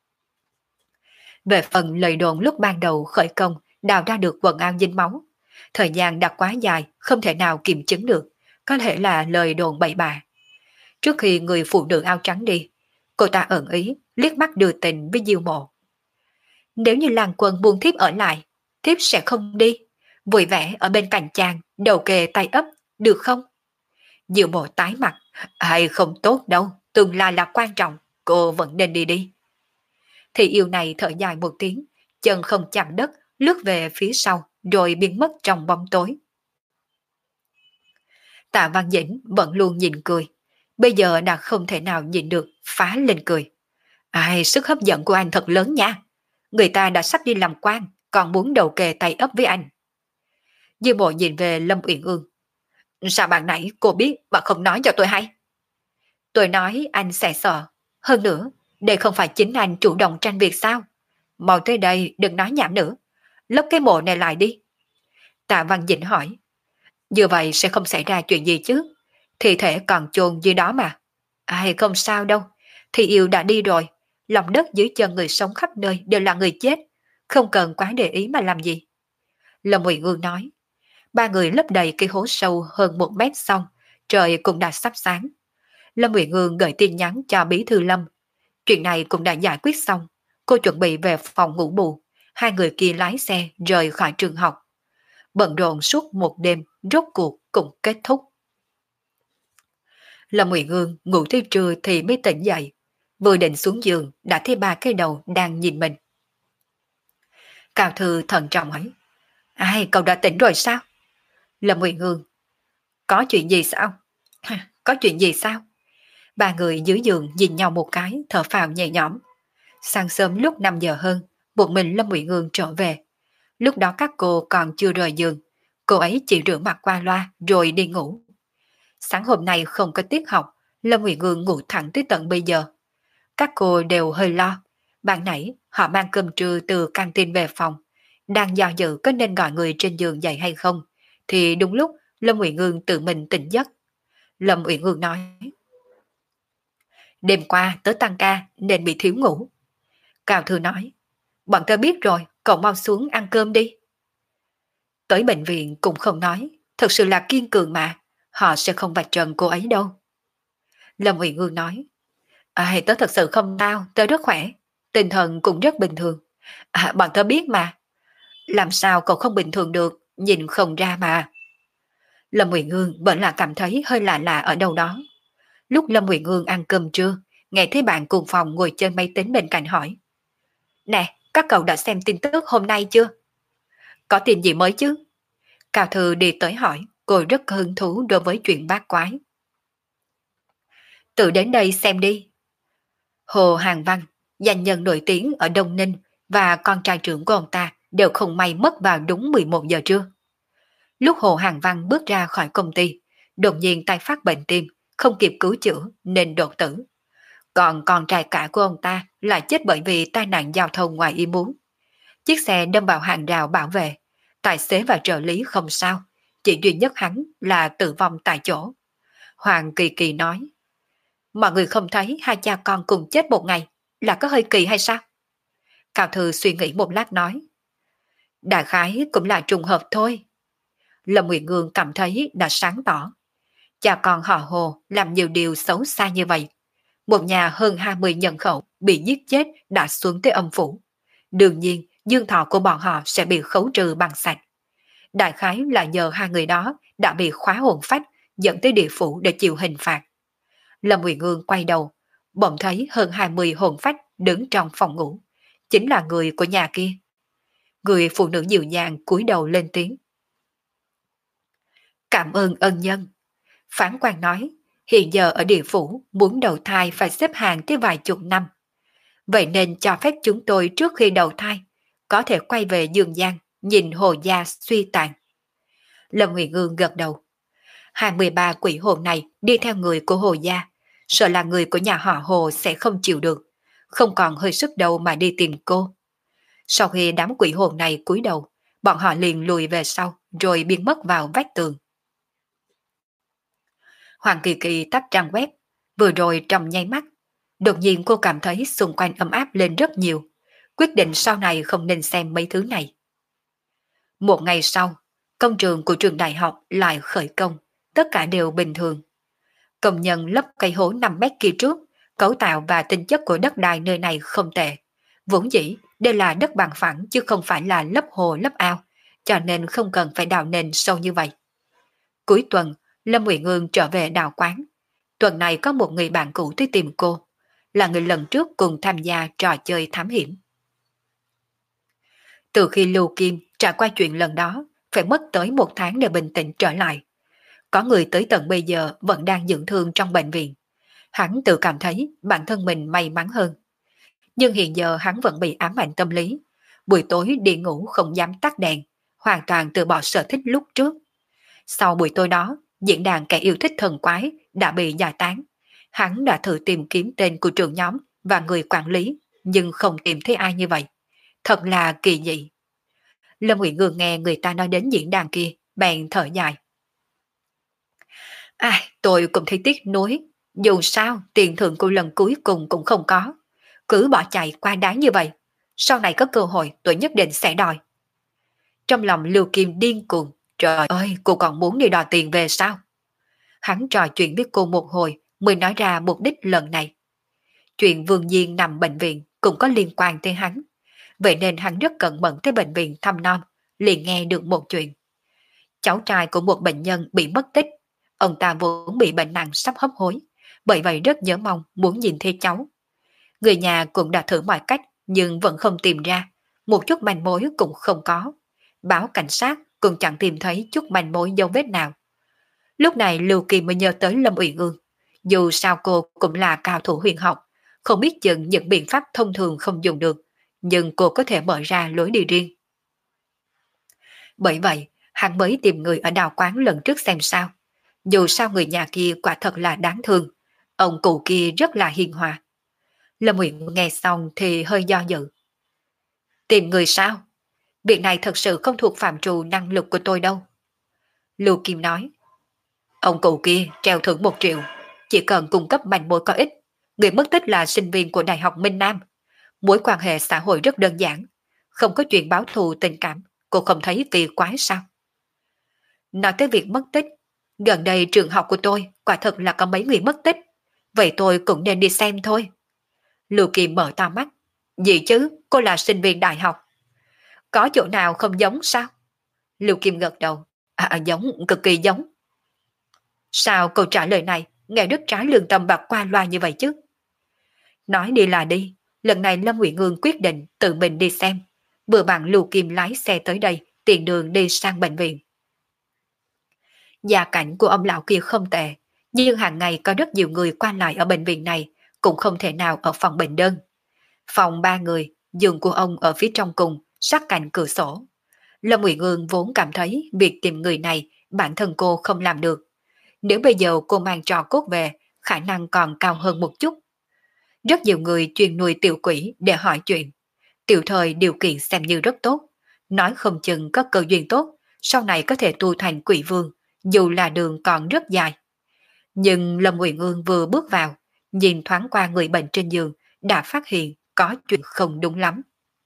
Về phần lời đồn lúc ban đầu khởi công đào ra được quần áo dính máu, thời gian đã quá dài không thể nào kiểm chứng được, có thể là lời đồn bậy bạ. Trước khi người phụ nữ áo trắng đi, cô ta ẩn ý liếc mắt đưa tình với Diêu Mộ. Nếu như Lan Quân buông thiếp ở lại, thiếp sẽ không đi, vui vẻ ở bên cạnh chàng, đầu kề tay ấp, được không? Diêu Mộ tái mặt, ai không tốt đâu, tương lai là quan trọng, cô vẫn nên đi đi. Thì yêu này thở dài một tiếng, chân không chạm đất, lướt về phía sau, rồi biến mất trong bóng tối. Tạ Văn Dĩnh vẫn luôn nhìn cười, bây giờ đã không thể nào nhịn được, phá lên cười. Ai, sức hấp dẫn của anh thật lớn nha. Người ta đã sắp đi làm quan, còn muốn đầu kề tay ấp với anh. Dư Bộ nhìn về Lâm Uyển Ương. Sao bạn nãy cô biết mà không nói cho tôi hay? Tôi nói anh sẽ sợ. Hơn nữa, đây không phải chính anh chủ động tranh việc sao? Mau tới đây đừng nói nhảm nữa. Lấp cái mộ này lại đi. Tạ Văn Dĩnh hỏi. Như vậy sẽ không xảy ra chuyện gì chứ? Thi thể còn chôn dưới đó mà. Ai không sao đâu. Thì yêu đã đi rồi. Lòng đất dưới chân người sống khắp nơi đều là người chết. Không cần quá để ý mà làm gì. Lâm Uyển Ương nói. Ba người lấp đầy cái hố sâu hơn 1 mét xong. Trời cũng đã sắp sáng. Lâm Uyển Ương gửi tin nhắn cho Bí Thư Lâm. Chuyện này cũng đã giải quyết xong. Cô chuẩn bị về phòng ngủ bù. Hai người kia lái xe rời khỏi trường học. Bận rộn suốt một đêm, rốt cuộc cũng kết thúc. Lâm Uyển Ương ngủ tới trưa thì mới tỉnh dậy. Vừa định xuống giường đã thấy ba cái đầu đang nhìn mình. Cao Thư thận trọng hỏi. Ai, cậu đã tỉnh rồi sao? Lâm Uyển Ương. Có chuyện gì sao? Có chuyện gì sao? Ba người dưới giường nhìn nhau một cái, thở phào nhẹ nhõm. Sáng sớm lúc 5 giờ hơn, một mình Lâm Uyển Ương trở về. Lúc đó các cô còn chưa rời giường. Cô ấy chỉ rửa mặt qua loa rồi đi ngủ. Sáng hôm nay không có tiết học, Lâm Uyển Ương ngủ thẳng tới tận bây giờ. Các cô đều hơi lo. Ban nãy họ mang cơm trưa từ căng tin về phòng. Đang do dự có nên gọi người trên giường dậy hay không. Thì đúng lúc Lâm Uyển Ương tự mình tỉnh giấc. Lâm Uyển Ương nói: đêm qua tớ tăng ca nên bị thiếu ngủ. Cao Thư nói: bọn tớ biết rồi, cậu mau xuống ăn cơm đi. Tới bệnh viện cũng không nói, thật sự là kiên cường mà, họ sẽ không vạch trần cô ấy đâu. Lâm Uyển Ương nói: tớ thật sự không sao, tớ rất khỏe, tinh thần cũng rất bình thường. Bọn tớ biết mà. Làm sao cậu không bình thường được, nhìn không ra mà. Lâm Uyển Ương vẫn là cảm thấy hơi lạ lạ ở đâu đó. Lúc Lâm Uyển Ương ăn cơm trưa, nghe thấy bạn cùng phòng ngồi chơi máy tính bên cạnh hỏi: nè, các cậu đã xem tin tức hôm nay chưa? Có tin gì mới chứ? Cao Thư đi tới hỏi, cô rất hứng thú đối với chuyện bát quái. Tự đến đây xem đi. Hồ Hàng Văn, danh nhân nổi tiếng ở Đông Ninh, và con trai trưởng của ông ta đều không may mất vào đúng 11 giờ trưa. Lúc Hồ Hàng Văn bước ra khỏi công ty, đột nhiên tay phát bệnh tim, không kịp cứu chữa nên đột tử. Còn con trai cả của ông ta lại chết bởi vì tai nạn giao thông ngoài ý muốn. Chiếc xe đâm vào hàng rào bảo vệ, tài xế và trợ lý không sao, chỉ duy nhất hắn là tử vong tại chỗ. Hoàng Kỳ Kỳ nói: mọi người không thấy hai cha con cùng chết một ngày là có hơi kỳ hay sao? Cao Thư suy nghĩ một lát nói: đại khái cũng là trùng hợp thôi. Lâm Nguyệt Ngương cảm thấy đã sáng tỏ. Cha con họ Hồ làm nhiều điều xấu xa như vậy. Một nhà hơn 20 nhân khẩu bị giết chết đã xuống tới âm phủ. Đương nhiên, dương thọ của bọn họ sẽ bị khấu trừ bằng sạch. Đại khái là nhờ hai người đó đã bị khóa hồn phách, dẫn tới địa phủ để chịu hình phạt. Lâm Uyển Ương quay đầu, bỗng thấy hơn 20 hồn phách đứng trong phòng ngủ. Chính là người của nhà kia. Người phụ nữ dịu dàng cúi đầu lên tiếng: cảm ơn ân nhân. Phán quan nói, hiện giờ ở địa phủ muốn đầu thai phải xếp hàng tới vài chục năm. Vậy nên cho phép chúng tôi trước khi đầu thai có thể quay về dương gian nhìn Hồ gia suy tàn. Lâm Huyền Ương gật đầu. 23 quỷ hồn này đi theo người của Hồ gia, sợ là người của nhà họ Hồ sẽ không chịu được, không còn hơi sức đâu mà đi tìm cô. Sau khi đám quỷ hồn này cúi đầu, bọn họ liền lùi về sau rồi biến mất vào vách tường. Hoàng Kỳ Kỳ tắt trang web, vừa rồi trong nháy mắt. Đột nhiên cô cảm thấy xung quanh ấm áp lên rất nhiều, quyết định sau này không nên xem mấy thứ này. Một ngày sau, công trường của trường đại học lại khởi công, tất cả đều bình thường. Công nhân lấp cây hố 5 mét kia trước, cấu tạo và tính chất của đất đai nơi này không tệ. Vốn dĩ, đây là đất bằng phẳng chứ không phải là lấp hồ lấp ao, cho nên không cần phải đào nền sâu như vậy. Cuối tuần, Lâm Uyển Ương trở về đào quán. Tuần này có một người bạn cũ tới tìm cô, là người lần trước cùng tham gia trò chơi thám hiểm. Từ khi Lưu Kim trải qua chuyện lần đó, phải mất tới 1 tháng để bình tĩnh trở lại. Có người tới tận bây giờ vẫn đang dưỡng thương trong bệnh viện. Hắn tự cảm thấy bản thân mình may mắn hơn. Nhưng hiện giờ hắn vẫn bị ám ảnh tâm lý. Buổi tối đi ngủ không dám tắt đèn, hoàn toàn từ bỏ sở thích lúc trước. Sau buổi tối đó, diễn đàn kẻ yêu thích thần quái đã bị giải tán. Hắn đã thử tìm kiếm tên của trưởng nhóm và người quản lý, nhưng không tìm thấy ai như vậy. Thật là kỳ dị. Lâm Uyển Ngương nghe người ta nói đến diễn đàn kia, bèn thở dài. Tôi cũng thấy tiếc nuối. Dù sao, tiền thưởng của lần cuối cùng cũng không có. Cứ bỏ chạy qua đáng như vậy. Sau này có cơ hội tôi nhất định sẽ đòi. Trong lòng Lưu Kim điên cuồng. Trời ơi, cô còn muốn đi đòi tiền về sao? Hắn trò chuyện với cô một hồi mới nói ra mục đích lần này. Chuyện Vương Diên nằm bệnh viện cũng có liên quan tới hắn. Vậy nên hắn rất cẩn mẫn tới bệnh viện thăm nom, liền nghe được một chuyện. Cháu trai của một bệnh nhân bị mất tích. Ông ta vốn bị bệnh nặng sắp hấp hối, bởi vậy rất nhớ mong muốn nhìn thấy cháu. Người nhà cũng đã thử mọi cách nhưng vẫn không tìm ra, một chút manh mối cũng không có. Báo cảnh sát cũng chẳng tìm thấy chút manh mối dấu vết nào. Lúc này Lưu Kỳ mới nhớ tới Lâm Uyển Ương. Dù sao cô cũng là cao thủ huyền học, không biết chừng những biện pháp thông thường không dùng được, nhưng cô có thể mở ra lối đi riêng. Bởi vậy, hắn mới tìm người ở đào quán lần trước xem sao. Dù sao người nhà kia quả thật là đáng thương, ông cụ kia rất là hiền hòa. Lâm Uyển nghe xong thì hơi do dự. Tìm người sao? Việc này thật sự không thuộc phạm trù năng lực của tôi đâu. Lưu Kim nói, ông cụ kia treo thưởng 1 triệu, chỉ cần cung cấp manh mối có ích. Người mất tích là sinh viên của Đại học Minh Nam. Mối quan hệ xã hội rất đơn giản, không có chuyện báo thù tình cảm, cô không thấy kỳ quái sao? Nói tới việc mất tích, gần đây trường học của tôi quả thật là có mấy người mất tích, vậy tôi cũng nên đi xem thôi. Lưu Kỳ mở to mắt, gì chứ, cô là sinh viên đại học. Có chỗ nào không giống sao? Lưu Kim gật đầu, giống, cực kỳ giống. Sao câu trả lời này nghe rất trái lương tâm bạc qua loa như vậy chứ? Nói đi là đi, lần này Lâm Uyển Ương quyết định tự mình đi xem. Vừa bạn Lưu Kim lái xe tới đây, tiền đường đi sang bệnh viện. Gia cảnh của ông lão kia không tệ, nhưng hàng ngày có rất nhiều người qua lại ở bệnh viện này, cũng không thể nào ở phòng bệnh đơn. Phòng 3 người, giường của ông ở phía trong cùng, sát cạnh cửa sổ. Lâm Uyển Ương vốn cảm thấy việc tìm người này bản thân cô không làm được. Nếu bây giờ cô mang trò cốt về, khả năng còn cao hơn một chút. Rất nhiều người chuyên nuôi tiểu quỷ để hỏi chuyện. Tiểu thời điều kiện xem như rất tốt. Nói không chừng có cơ duyên tốt, sau này có thể tu thành quỷ vương, dù là đường còn rất dài. Nhưng Lâm Uyển Ương vừa bước vào, nhìn thoáng qua người bệnh trên giường, đã phát hiện có chuyện không đúng lắm.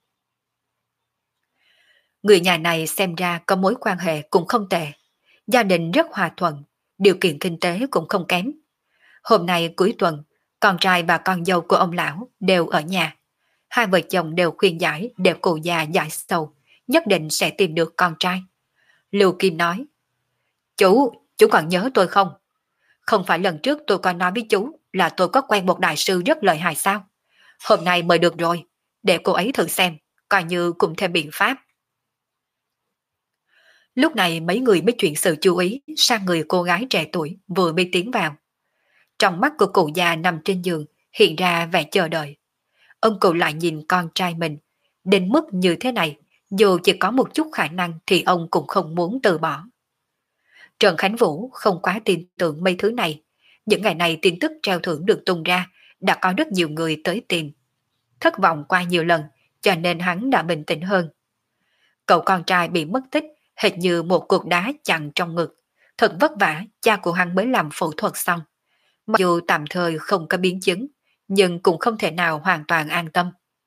Người nhà này xem ra có mối quan hệ cũng không tệ. Gia đình rất hòa thuận, điều kiện kinh tế cũng không kém. Hôm nay cuối tuần, con trai và con dâu của ông lão đều ở nhà. Hai vợ chồng đều khuyên giải để cụ già giải sầu, nhất định sẽ tìm được con trai. Lưu Kim nói, chú còn nhớ tôi không? Không phải lần trước tôi có nói với chú là tôi có quen một đại sư rất lợi hại sao? Hôm nay mời được rồi, để cô ấy thử xem, coi như cùng thêm biện pháp. Lúc này mấy người mới chuyển sự chú ý sang người cô gái trẻ tuổi vừa mới tiến vào. Trong mắt của cụ già nằm trên giường hiện ra vẻ chờ đợi. Ông cụ lại nhìn con trai mình, đến mức như thế này, dù chỉ có một chút khả năng thì ông cũng không muốn từ bỏ. Trần Khánh Vũ không quá tin tưởng mấy thứ này. Những ngày này tin tức treo thưởng được tung ra, đã có rất nhiều người tới tìm. Thất vọng qua nhiều lần, cho nên hắn đã bình tĩnh hơn. Cậu con trai bị mất tích, hệt như một cục đá chặn trong ngực. Thật vất vả, cha của hắn mới làm phẫu thuật xong. Mặc dù tạm thời không có biến chứng, nhưng cũng không thể nào hoàn toàn an tâm.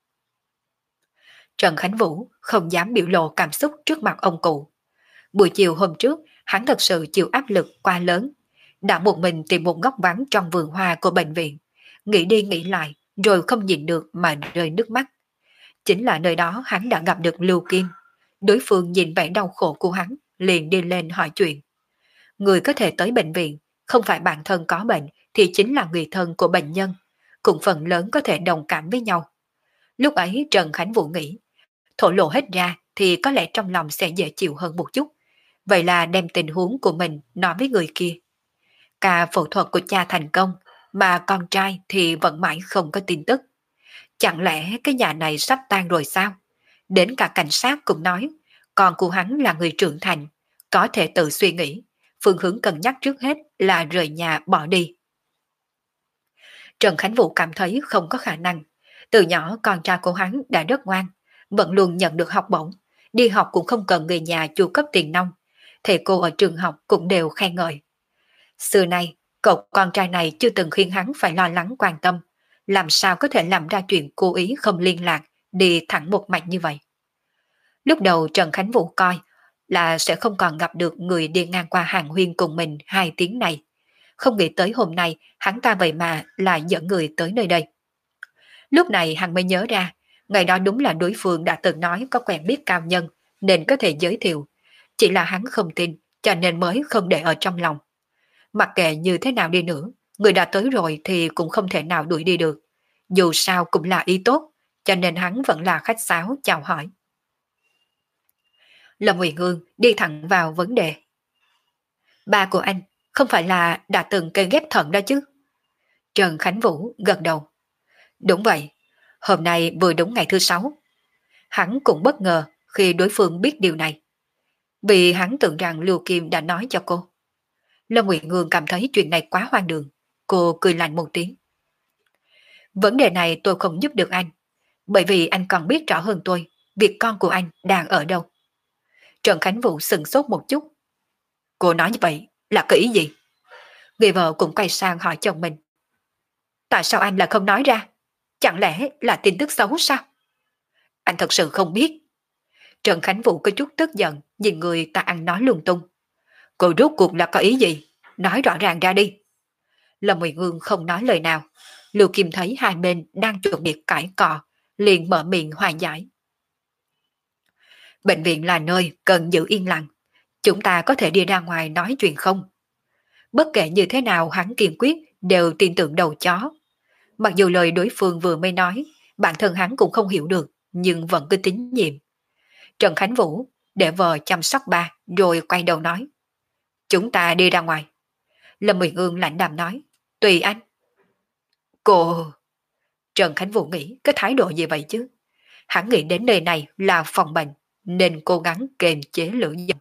Trần Khánh Vũ không dám biểu lộ cảm xúc trước mặt ông cụ. Buổi chiều hôm trước, hắn thật sự chịu áp lực quá lớn. Đã một mình tìm một góc vắng trong vườn hoa của bệnh viện. Nghĩ đi nghĩ lại, rồi không nhìn được mà rơi nước mắt. Chính là nơi đó hắn đã gặp được Lưu Kim. Đối phương nhìn vẻ đau khổ của hắn, liền đi lên hỏi chuyện. Người có thể tới bệnh viện, không phải bản thân có bệnh, thì chính là người thân của bệnh nhân. Cũng phần lớn có thể đồng cảm với nhau. Lúc ấy Trần Khánh Vũ nghĩ, thổ lộ hết ra thì có lẽ trong lòng sẽ dễ chịu hơn một chút. Vậy là đem tình huống của mình nói với người kia. Ca phẫu thuật của cha thành công, mà con trai thì vẫn mãi không có tin tức. Chẳng lẽ cái nhà này sắp tan rồi sao? Đến cả cảnh sát cũng nói, con của hắn là người trưởng thành, có thể tự suy nghĩ. Phương hướng cân nhắc trước hết là rời nhà bỏ đi. Trần Khánh Vũ cảm thấy không có khả năng. Từ nhỏ con trai của hắn đã rất ngoan, vẫn luôn nhận được học bổng. Đi học cũng không cần người nhà chu cấp tiền nong. Thầy cô ở trường học cũng đều khen ngợi. Xưa nay, cậu con trai này chưa từng khiến hắn phải lo lắng quan tâm. Làm sao có thể làm ra chuyện cố ý không liên lạc, đi thẳng một mạch như vậy. Lúc đầu Trần Khánh Vũ coi là sẽ không còn gặp được người đi ngang qua hàng huyên cùng mình 2 tiếng này. Không nghĩ tới hôm nay hắn ta vậy mà lại dẫn người tới nơi đây. Lúc này hắn mới nhớ ra, ngày đó đúng là đối phương đã từng nói có quen biết cao nhân nên có thể giới thiệu. Chỉ là hắn không tin cho nên mới không để ở trong lòng. Mặc kệ như thế nào đi nữa, người đã tới rồi thì cũng không thể nào đuổi đi được. Dù sao cũng là ý tốt, cho nên hắn vẫn là khách sáo chào hỏi. Lâm Uyển Ương đi thẳng vào vấn đề. Ba của anh Không phải là đã từng cây ghép thận đó chứ? Trần Khánh Vũ gật đầu. Đúng vậy, hôm nay vừa đúng ngày thứ sáu. Hắn cũng bất ngờ khi đối phương biết điều này. Vì hắn tưởng rằng Lưu Kim đã nói cho cô. Lâm Nguyệt Ngương cảm thấy chuyện này quá hoang đường. Cô cười lạnh một tiếng. Vấn đề này tôi không giúp được anh. Bởi vì anh còn biết rõ hơn tôi việc con của anh đang ở đâu. Trần Khánh Vũ sừng sốt một chút. Cô nói như vậy là có ý gì? Người vợ cũng quay sang hỏi chồng mình. Tại sao anh lại không nói ra? Chẳng lẽ là tin tức xấu sao? Anh thật sự không biết. Trần Khánh Vũ có chút tức giận nhìn người ta ăn nói lung tung. Cô rốt cuộc là có ý gì? Nói rõ ràng ra đi. Lâm Nguyệt Ngương không nói lời nào. Lưu Kim thấy hai bên đang chuẩn bị cãi cọ, liền mở miệng hòa giải. Bệnh viện là nơi cần giữ yên lặng. Chúng ta có thể đi ra ngoài nói chuyện không? Bất kể như thế nào hắn kiên quyết đều tin tưởng đầu chó. Mặc dù lời đối phương vừa mới nói, bản thân hắn cũng không hiểu được, nhưng vẫn cứ tín nhiệm. Trần Khánh Vũ để vợ chăm sóc ba rồi quay đầu nói. Chúng ta đi ra ngoài. Lâm Nguyệt Ương lạnh đạm nói. Tùy anh. Cô... Trần Khánh Vũ nghĩ cái thái độ gì vậy chứ? Hắn nghĩ đến nơi này là phòng bệnh, nên cố gắng kềm chế lửa giận.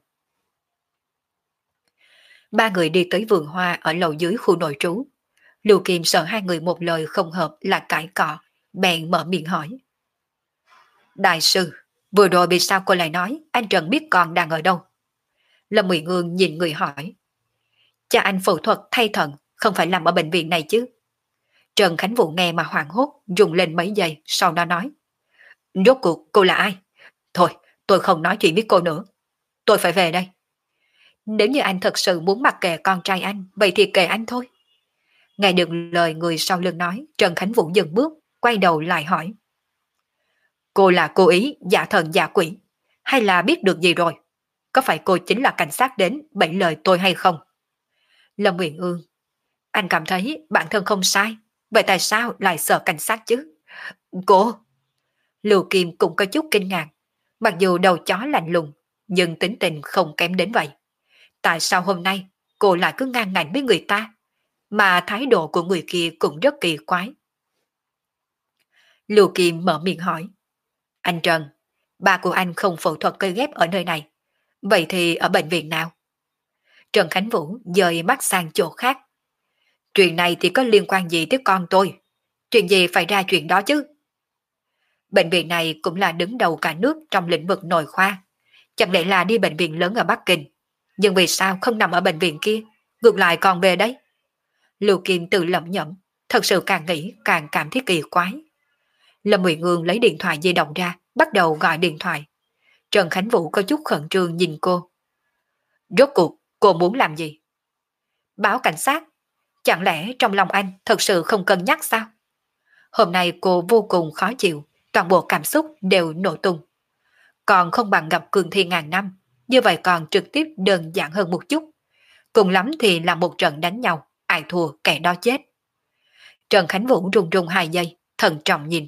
Ba người đi tới vườn hoa ở lầu dưới khu nội trú. Lưu Kim sợ hai người một lời không hợp là cãi cọ, bèn mở miệng hỏi. Đại sư, vừa rồi vì sao cô lại nói anh Trần biết con đang ở đâu? Lâm Nguyệt Ương nhìn người hỏi. Cha anh phẫu thuật thay thận, không phải làm ở bệnh viện này chứ? Trần Khánh Vũ nghe mà hoảng hốt, rùng lên mấy giây, sau đó nói. Rốt cuộc cô là ai? Thôi, tôi không nói chuyện với cô nữa. Tôi phải về đây. Nếu như anh thật sự muốn mặc kệ con trai anh, vậy thì kệ anh thôi. Nghe được lời người sau lưng nói, Trần Khánh Vũ dừng bước, quay đầu lại hỏi. Cô là cố ý giả thần giả quỷ, hay là biết được gì rồi? Có phải cô chính là cảnh sát đến bậy lời tôi hay không? Lâm Uyển Ương, anh cảm thấy bản thân không sai, vậy tại sao lại sợ cảnh sát chứ? Cô! Lưu Kim cũng có chút kinh ngạc, mặc dù đầu chó lạnh lùng, nhưng tính tình không kém đến vậy. Tại sao hôm nay cô lại cứ ngang ngạnh với người ta, mà thái độ của người kia cũng rất kỳ quái? Lưu Kim mở miệng hỏi. Anh Trần, ba của anh không phẫu thuật cây ghép ở nơi này, vậy thì ở bệnh viện nào? Trần Khánh Vũ dời mắt sang chỗ khác. Chuyện này thì có liên quan gì tới con tôi? Chuyện gì phải ra chuyện đó chứ? Bệnh viện này cũng là đứng đầu cả nước trong lĩnh vực nội khoa. Chẳng lẽ là đi bệnh viện lớn ở Bắc Kinh? Nhưng vì sao không nằm ở bệnh viện kia, ngược lại còn về đấy? Lưu Kim tự lẩm nhẩm, thật sự càng nghĩ càng cảm thấy kỳ quái. Lâm Nguyệt Ngương lấy điện thoại di động ra, bắt đầu gọi điện thoại. Trần Khánh Vũ có chút khẩn trương nhìn cô. Rốt cuộc, cô muốn làm gì? Báo cảnh sát. Chẳng lẽ trong lòng anh thật sự không cân nhắc sao? Hôm nay cô vô cùng khó chịu, toàn bộ cảm xúc đều nổ tung. Còn không bằng gặp cường thi ngàn năm, như vậy còn trực tiếp đơn giản hơn một chút. Cùng lắm thì là một trận đánh nhau, ai thua kẻ đó chết. Trần Khánh Vũ run run 2 giây, thận trọng nhìn.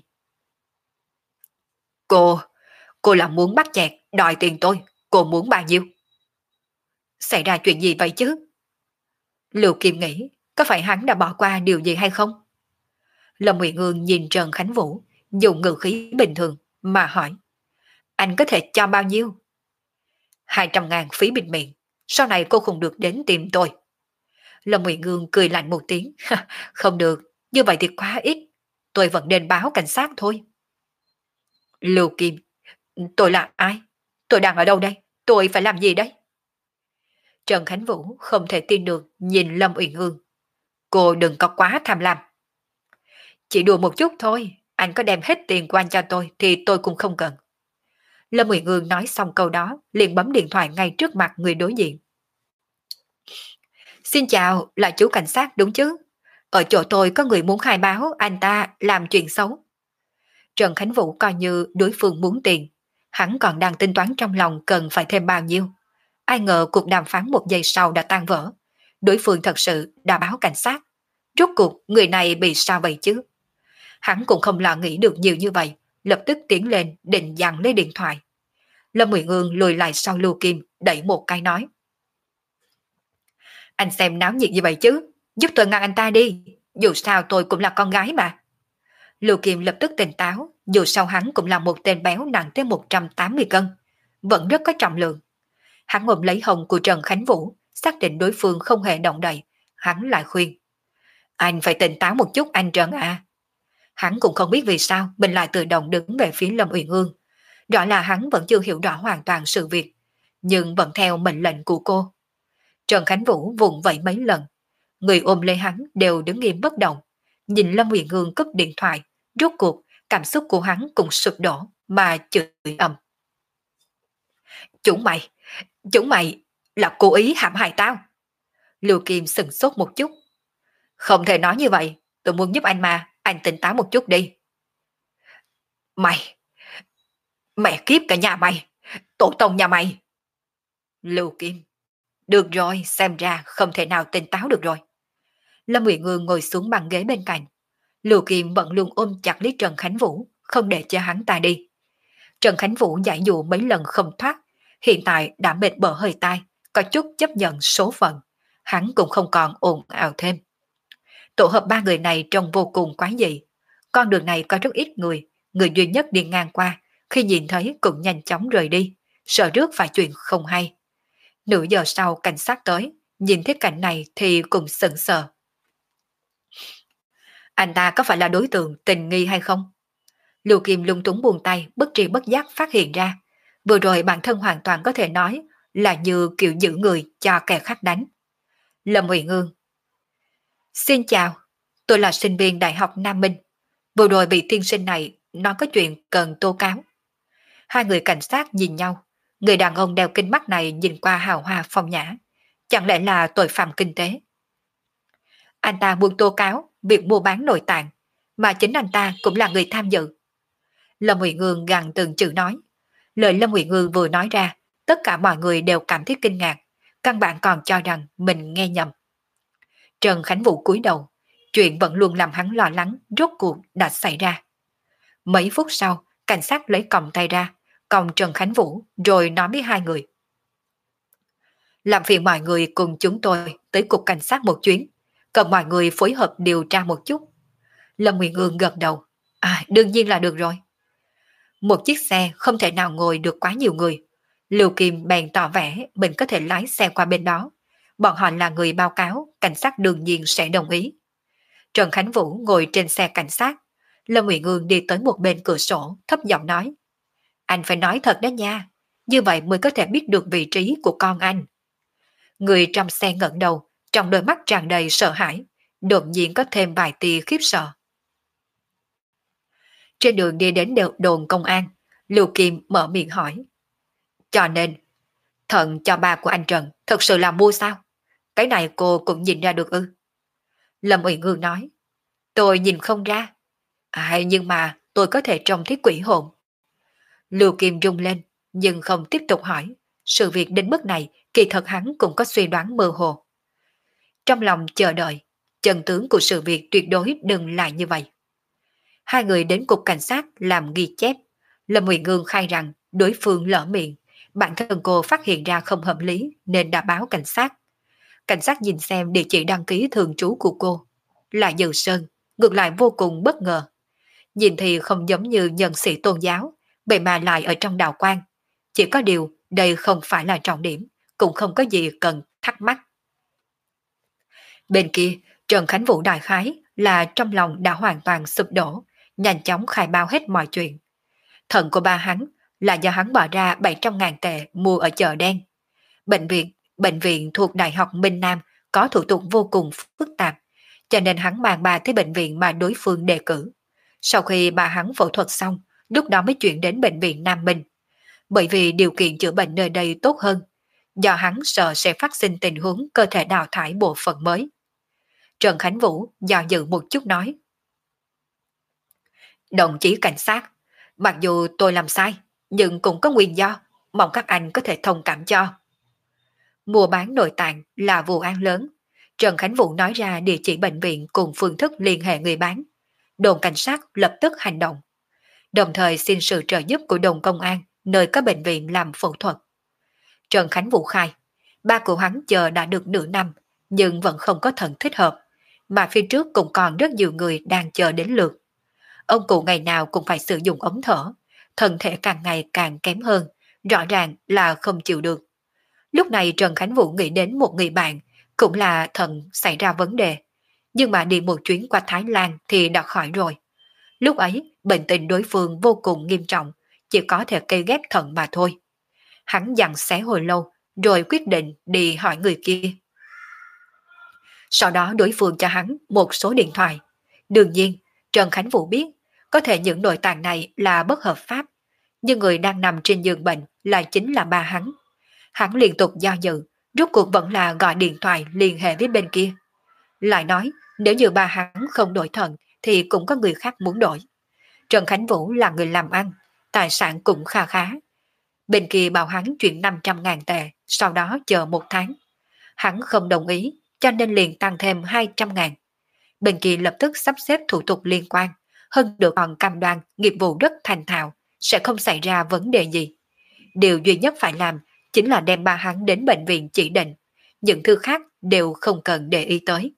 Cô là muốn bắt chẹt, đòi tiền tôi, cô muốn bao nhiêu? Xảy ra chuyện gì vậy chứ? Lưu Kim nghĩ, có phải hắn đã bỏ qua điều gì hay không? Lâm Nguyệt Ngương nhìn Trần Khánh Vũ, dùng ngữ khí bình thường, mà hỏi. Anh có thể cho bao nhiêu? 200.000 phí bịt miệng, sau này cô không được đến tìm tôi. Lâm Nguyệt Ngương cười lạnh một tiếng. Không được, như vậy thì quá ít. Tôi vẫn nên báo cảnh sát thôi. Lưu Kim, tôi là ai? Tôi đang ở đâu đây? Tôi phải làm gì đây? Trần Khánh Vũ không thể tin được nhìn Lâm Uyển Ương. Cô đừng có quá tham lam. Chỉ đùa một chút thôi, anh có đem hết tiền của anh cho tôi thì tôi cũng không cần. Lâm Uyển Ương nói xong câu đó, liền bấm điện thoại ngay trước mặt người đối diện. Xin chào, là chú cảnh sát đúng chứ? Ở chỗ tôi có người muốn khai báo anh ta làm chuyện xấu. Trần Khánh Vũ coi như đối phương muốn tiền. Hắn còn đang tính toán trong lòng cần phải thêm bao nhiêu. Ai ngờ cuộc đàm phán một giây sau đã tan vỡ. Đối phương thật sự đã báo cảnh sát. Rốt cuộc người này bị sao vậy chứ? Hắn cũng không lo nghĩ được nhiều như vậy, lập tức tiến lên định giằng lấy điện thoại. Lâm Nguyệt Ương lùi lại sau Lưu Kim, đẩy một cái nói. Anh xem náo nhiệt như vậy chứ, giúp tôi ngăn anh ta đi, dù sao tôi cũng là con gái mà. Lưu Kim lập tức tỉnh táo, dù sao hắn cũng là một tên béo nặng tới 180 cân, vẫn rất có trọng lượng. Hắn ôm lấy hông của Trần Khánh Vũ, xác định đối phương không hề động đậy, hắn lại khuyên. Anh phải tỉnh táo một chút anh Trần à. Hắn cũng không biết vì sao mình lại tự động đứng về phía Lâm Uyển Ương. Rõ là hắn vẫn chưa hiểu rõ hoàn toàn sự việc, nhưng vẫn theo mệnh lệnh của cô. Trần Khánh Vũ vùng vẫy mấy lần, người ôm lấy hắn đều đứng nghiêm bất động. Nhìn Lâm Uyển Ương cúp điện thoại, rốt cuộc cảm xúc của hắn cũng sụp đổ mà chửi ầm. Chúng mày là cố ý hãm hại tao. Lưu Kim sừng sốt một chút. Không thể nói như vậy, tôi muốn giúp anh mà, anh tỉnh táo một chút đi. Mày, mẹ kiếp cả nhà mày, tổ tông nhà mày. Lưu Kim, được rồi, xem ra không thể nào tỉnh táo được rồi. Lâm Uyển Ương ngồi xuống bằng ghế bên cạnh. Lưu Kim vẫn luôn ôm chặt lấy Trần Khánh Vũ, không để cho hắn ta đi. Trần Khánh Vũ giải dụ mấy lần không thoát, hiện tại đã mệt bở hơi tai, có chút chấp nhận số phận. Hắn cũng không còn ồn ào thêm. Tổ hợp ba người này trông vô cùng quái dị. Con đường này có rất ít người, người duy nhất đi ngang qua, khi nhìn thấy cũng nhanh chóng rời đi, sợ rước phải chuyện không hay. Nửa giờ sau cảnh sát tới, nhìn thấy cảnh này thì cũng sững sờ. Anh ta có phải là đối tượng tình nghi hay không? Lưu Kim lung túng buông tay, bất tri bất giác phát hiện ra. Vừa rồi bản thân hoàn toàn có thể nói là như kiểu giữ người cho kẻ khác đánh. Lâm Uyển Ương. Xin chào, tôi là sinh viên Đại học Nam Minh. Vừa rồi bị tiên sinh này nói có chuyện cần tố cáo. Hai người cảnh sát nhìn nhau. Người đàn ông đeo kính mắt này nhìn qua hào hoa phong nhã. Chẳng lẽ là tội phạm kinh tế? Anh ta muốn tố cáo việc mua bán nội tạng, mà chính anh ta cũng là người tham dự. Lâm Uyển Ương gằn từng chữ nói. Lời Lâm Uyển Ương vừa nói ra, tất cả mọi người đều cảm thấy kinh ngạc, căn bản còn cho rằng mình nghe nhầm. Trần Khánh Vũ cúi đầu, chuyện vẫn luôn làm hắn lo lắng rốt cuộc đã xảy ra. Mấy phút sau, cảnh sát lấy còng tay ra, còng Trần Khánh Vũ rồi nói với hai người. Làm phiền mọi người cùng chúng tôi tới cục cảnh sát một chuyến, cần mọi người phối hợp điều tra một chút. Lâm Uyển Ương gật đầu. Đương nhiên là được rồi. Một chiếc xe không thể nào ngồi được quá nhiều người. Lưu Kim bèn tỏ vẻ mình có thể lái xe qua bên đó. Bọn họ là người báo cáo, cảnh sát đương nhiên sẽ đồng ý. Trần Khánh Vũ ngồi trên xe cảnh sát. Lâm Uyển Ương đi tới một bên cửa sổ, thấp giọng nói. Anh phải nói thật đó nha, như vậy mới có thể biết được vị trí của con anh. Người trong xe ngẩng đầu, trong đôi mắt tràn đầy sợ hãi, đột nhiên có thêm vài tia khiếp sợ. Trên đường đi đến đồn công an, Lưu Kim mở miệng hỏi. Cho nên, thận cho ba của anh Trần thật sự là mua sao? Cái này cô cũng nhìn ra được ư? Lâm Uyển Ương nói. Tôi nhìn không ra. Nhưng mà tôi có thể trông thấy quỷ hồn. Lưu Kim rung lên, nhưng không tiếp tục hỏi. Sự việc đến mức này, kỳ thật hắn cũng có suy đoán mơ hồ. Trong lòng chờ đợi, chân tướng của sự việc tuyệt đối đừng lại như vậy. Hai người đến cục cảnh sát làm ghi chép. Lâm Uyển Ương khai rằng đối phương lỡ miệng, bản thân cô phát hiện ra không hợp lý nên đã báo cảnh sát. Cảnh sát nhìn xem địa chỉ đăng ký thường trú của cô là Dừ Sơn, ngược lại vô cùng bất ngờ. Nhìn thì không giống như nhân sĩ tôn giáo, vậy mà lại ở trong đạo quan. Chỉ có điều đây không phải là trọng điểm, cũng không có gì cần thắc mắc. Bên kia, Trần Khánh Vũ đại khái là trong lòng đã hoàn toàn sụp đổ, nhanh chóng khai báo hết mọi chuyện. Thận của ba hắn là do hắn bỏ ra 700.000 tệ mua ở chợ đen. Bệnh viện thuộc Đại học Minh Nam có thủ tục vô cùng phức tạp, cho nên hắn mang bà tới bệnh viện mà đối phương đề cử. Sau khi bà hắn phẫu thuật xong, lúc đó mới chuyển đến bệnh viện Nam Minh. Bởi vì điều kiện chữa bệnh nơi đây tốt hơn, do hắn sợ sẽ phát sinh tình huống cơ thể đào thải bộ phận mới. Trần Khánh Vũ do dự một chút nói. Đồng chí cảnh sát, mặc dù tôi làm sai, nhưng cũng có nguyên do, mong các anh có thể thông cảm cho. Mua bán nội tạng là vụ án lớn. Trần Khánh Vũ nói ra địa chỉ bệnh viện cùng phương thức liên hệ người bán. Đồn cảnh sát lập tức hành động. Đồng thời xin sự trợ giúp của đồn công an nơi có bệnh viện làm phẫu thuật. Trần Khánh Vũ khai, ba của hắn chờ đã được nửa năm, nhưng vẫn không có thận thích hợp, mà phía trước cũng còn rất nhiều người đang chờ đến lượt. Ông cụ ngày nào cũng phải sử dụng ống thở, thân thể càng ngày càng kém hơn, rõ ràng là không chịu được. Lúc này Trần Khánh Vũ nghĩ đến một người bạn, cũng là thận xảy ra vấn đề, nhưng mà đi một chuyến qua Thái Lan thì đã khỏi rồi. Lúc ấy, bệnh tình đối phương vô cùng nghiêm trọng, chỉ có thể cây ghép thận mà thôi. Hắn dặn xé hồi lâu, rồi quyết định đi hỏi người kia. Sau đó đối phương cho hắn một số điện thoại. Đương nhiên, Trần Khánh Vũ biết, có thể những nội tạng này là bất hợp pháp, nhưng người đang nằm trên giường bệnh lại chính là ba hắn. Hắn liên tục do dự, rốt cuộc vẫn là gọi điện thoại liên hệ với bên kia. Lại nói, nếu như ba hắn không đổi thận thì cũng có người khác muốn đổi. Trần Khánh Vũ là người làm ăn, tài sản cũng kha khá. Bên kia bảo hắn chuyển 500.000 tệ, sau đó chờ một tháng. Hắn không đồng ý, cho nên liền tăng thêm 200.000. Bên kia lập tức sắp xếp thủ tục liên quan, hơn được còn cam đoan nghiệp vụ rất thành thạo, sẽ không xảy ra vấn đề gì. Điều duy nhất phải làm chính là đem ba hắn đến bệnh viện chỉ định, những thứ khác đều không cần để ý tới.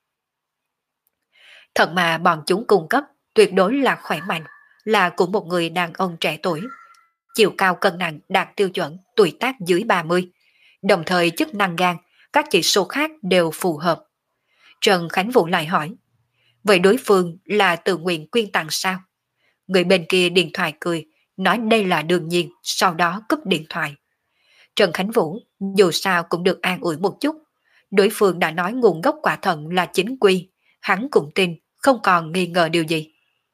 Thật mà bọn chúng cung cấp tuyệt đối là khỏe mạnh, là của một người đàn ông trẻ tuổi, chiều cao cân nặng đạt tiêu chuẩn tuổi tác dưới 30, đồng thời chức năng gan, các chỉ số khác đều phù hợp. Trần Khánh Vũ lại hỏi, vậy đối phương là tự nguyện quyên tặng sao? Người bên kia điện thoại cười, nói đây là đương nhiên, sau đó cúp điện thoại. Trần Khánh Vũ dù sao cũng được an ủi một chút. Đối phương đã nói nguồn gốc quả thận là chính quy, hắn cũng tin, không còn nghi ngờ điều gì.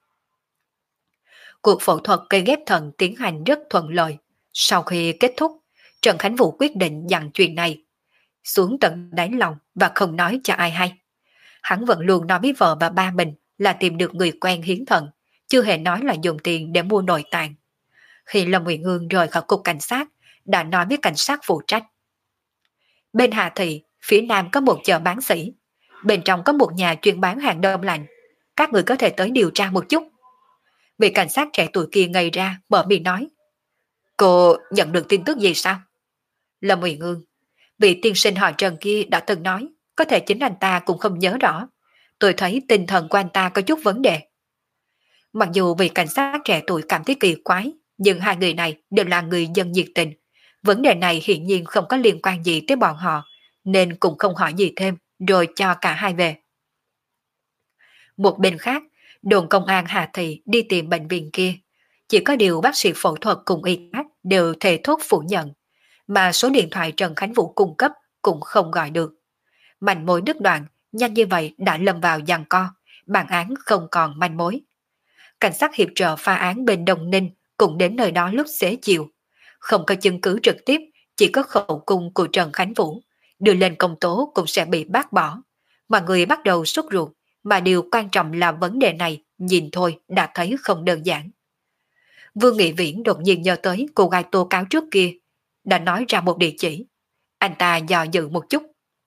Cuộc phẫu thuật cây ghép thận tiến hành rất thuận lợi. Sau khi kết thúc, Trần Khánh Vũ quyết định dặn chuyện này xuống tận đáy lòng và không nói cho ai hay. Hắn vẫn luôn nói với vợ và ba mình là tìm được người quen hiến thận, chưa hề nói là dùng tiền để mua nội tạng. Khi Lâm Uyển Ương rời khỏi cục cảnh sát, đã nói với cảnh sát phụ trách. Bên Hà Thị, phía nam có một chợ bán sỉ, bên trong có một nhà chuyên bán hàng đông lạnh. Các người có thể tới điều tra một chút. Vị cảnh sát trẻ tuổi kia ngây ra, mở miệng nói. Cô nhận được tin tức gì sao? Lâm Uyển Ương, vị tiên sinh họ Trần kia đã từng nói, có thể chính anh ta cũng không nhớ rõ. Tôi thấy tinh thần của anh ta có chút vấn đề. Mặc dù vị cảnh sát trẻ tuổi cảm thấy kỳ quái, nhưng hai người này đều là người dân nhiệt tình. Vấn đề này hiển nhiên không có liên quan gì tới bọn họ, nên cũng không hỏi gì thêm, rồi cho cả hai về. Một bên khác, đồn công an Hà Thị đi tìm bệnh viện kia. Chỉ có điều bác sĩ phẫu thuật cùng y tá đều thề thốt phủ nhận, mà số điện thoại Trần Khánh Vũ cung cấp cũng không gọi được. Manh mối đứt đoạn, nhanh như vậy đã lâm vào giằng co, bản án không còn manh mối. Cảnh sát hiệp trợ phá án bên Đồng Ninh cũng đến nơi đó lúc xế chiều. Không có chứng cứ trực tiếp, chỉ có khẩu cung của Trần Khánh Vũ. Đưa lên công tố cũng sẽ bị bác bỏ. Mà người bắt đầu sốt ruột, mà điều quan trọng là vấn đề này, nhìn thôi đã thấy không đơn giản. Vương Nghị Viễn đột nhiên nhớ tới cô gái tố cáo trước kia, đã nói ra một địa chỉ. Anh ta dò dự một chút.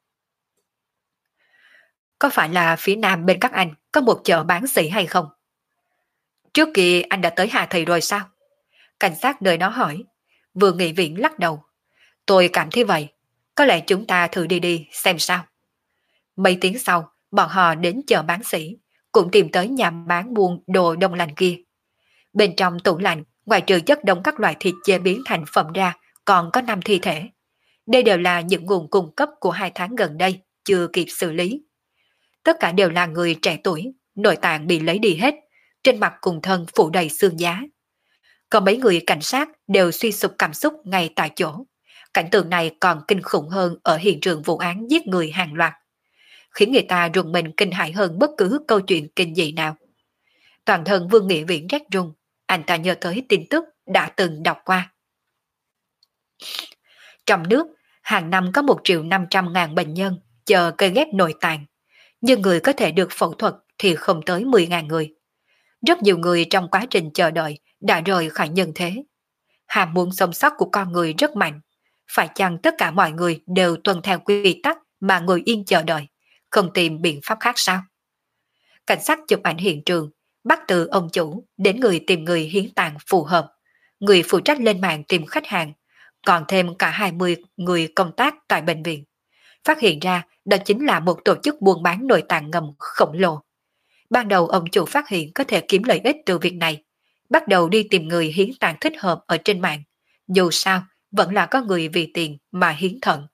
Có phải là phía nam bên các anh có một chợ bán sỉ hay không? Trước kia anh đã tới Hà Thị rồi sao? Cảnh sát nơi đó hỏi. Vương Nghị Viễn lắc đầu. Tôi cảm thấy vậy. Có lẽ chúng ta thử đi đi xem sao. Mấy tiếng sau, bọn họ đến chợ bán sỉ, cũng tìm tới nhà bán buôn đồ đông lạnh kia. Bên trong tủ lạnh, ngoài trừ chất đống các loại thịt chế biến thành phẩm ra, còn có 5 thi thể. Đây đều là những nguồn cung cấp của 2 tháng gần đây, chưa kịp xử lý. Tất cả đều là người trẻ tuổi, nội tạng bị lấy đi hết, trên mặt cùng thân phủ đầy xương giá. Còn mấy người cảnh sát đều suy sụp cảm xúc ngay tại chỗ. Cảnh tượng này còn kinh khủng hơn ở hiện trường vụ án giết người hàng loạt, khiến người ta rùng mình kinh hãi hơn bất cứ câu chuyện kinh dị nào. Toàn thân Vương Nghị Viễn rét run, anh ta nhớ tới tin tức đã từng đọc qua. Trong nước, hàng năm có 1.500.000 bệnh nhân chờ cây ghép nội tạng, nhưng người có thể được phẫu thuật thì không tới 10.000 người. Rất nhiều người trong quá trình chờ đợi đã rời khỏi nhân thế. Ham muốn sống sót của con người rất mạnh. Phải chăng tất cả mọi người đều tuân theo quy tắc mà ngồi yên chờ đợi, không tìm biện pháp khác sao? Cảnh sát chụp ảnh hiện trường, bắt từ ông chủ đến người tìm người hiến tạng phù hợp, người phụ trách lên mạng tìm khách hàng, còn thêm cả 20 người công tác tại bệnh viện. phát hiện ra đó chính là một tổ chức buôn bán nội tạng ngầm khổng lồ. Ban đầu ông chủ phát hiện có thể kiếm lợi ích từ việc này, bắt đầu đi tìm người hiến tạng thích hợp ở trên mạng. Dù sao, vẫn là có người vì tiền mà hiến thận.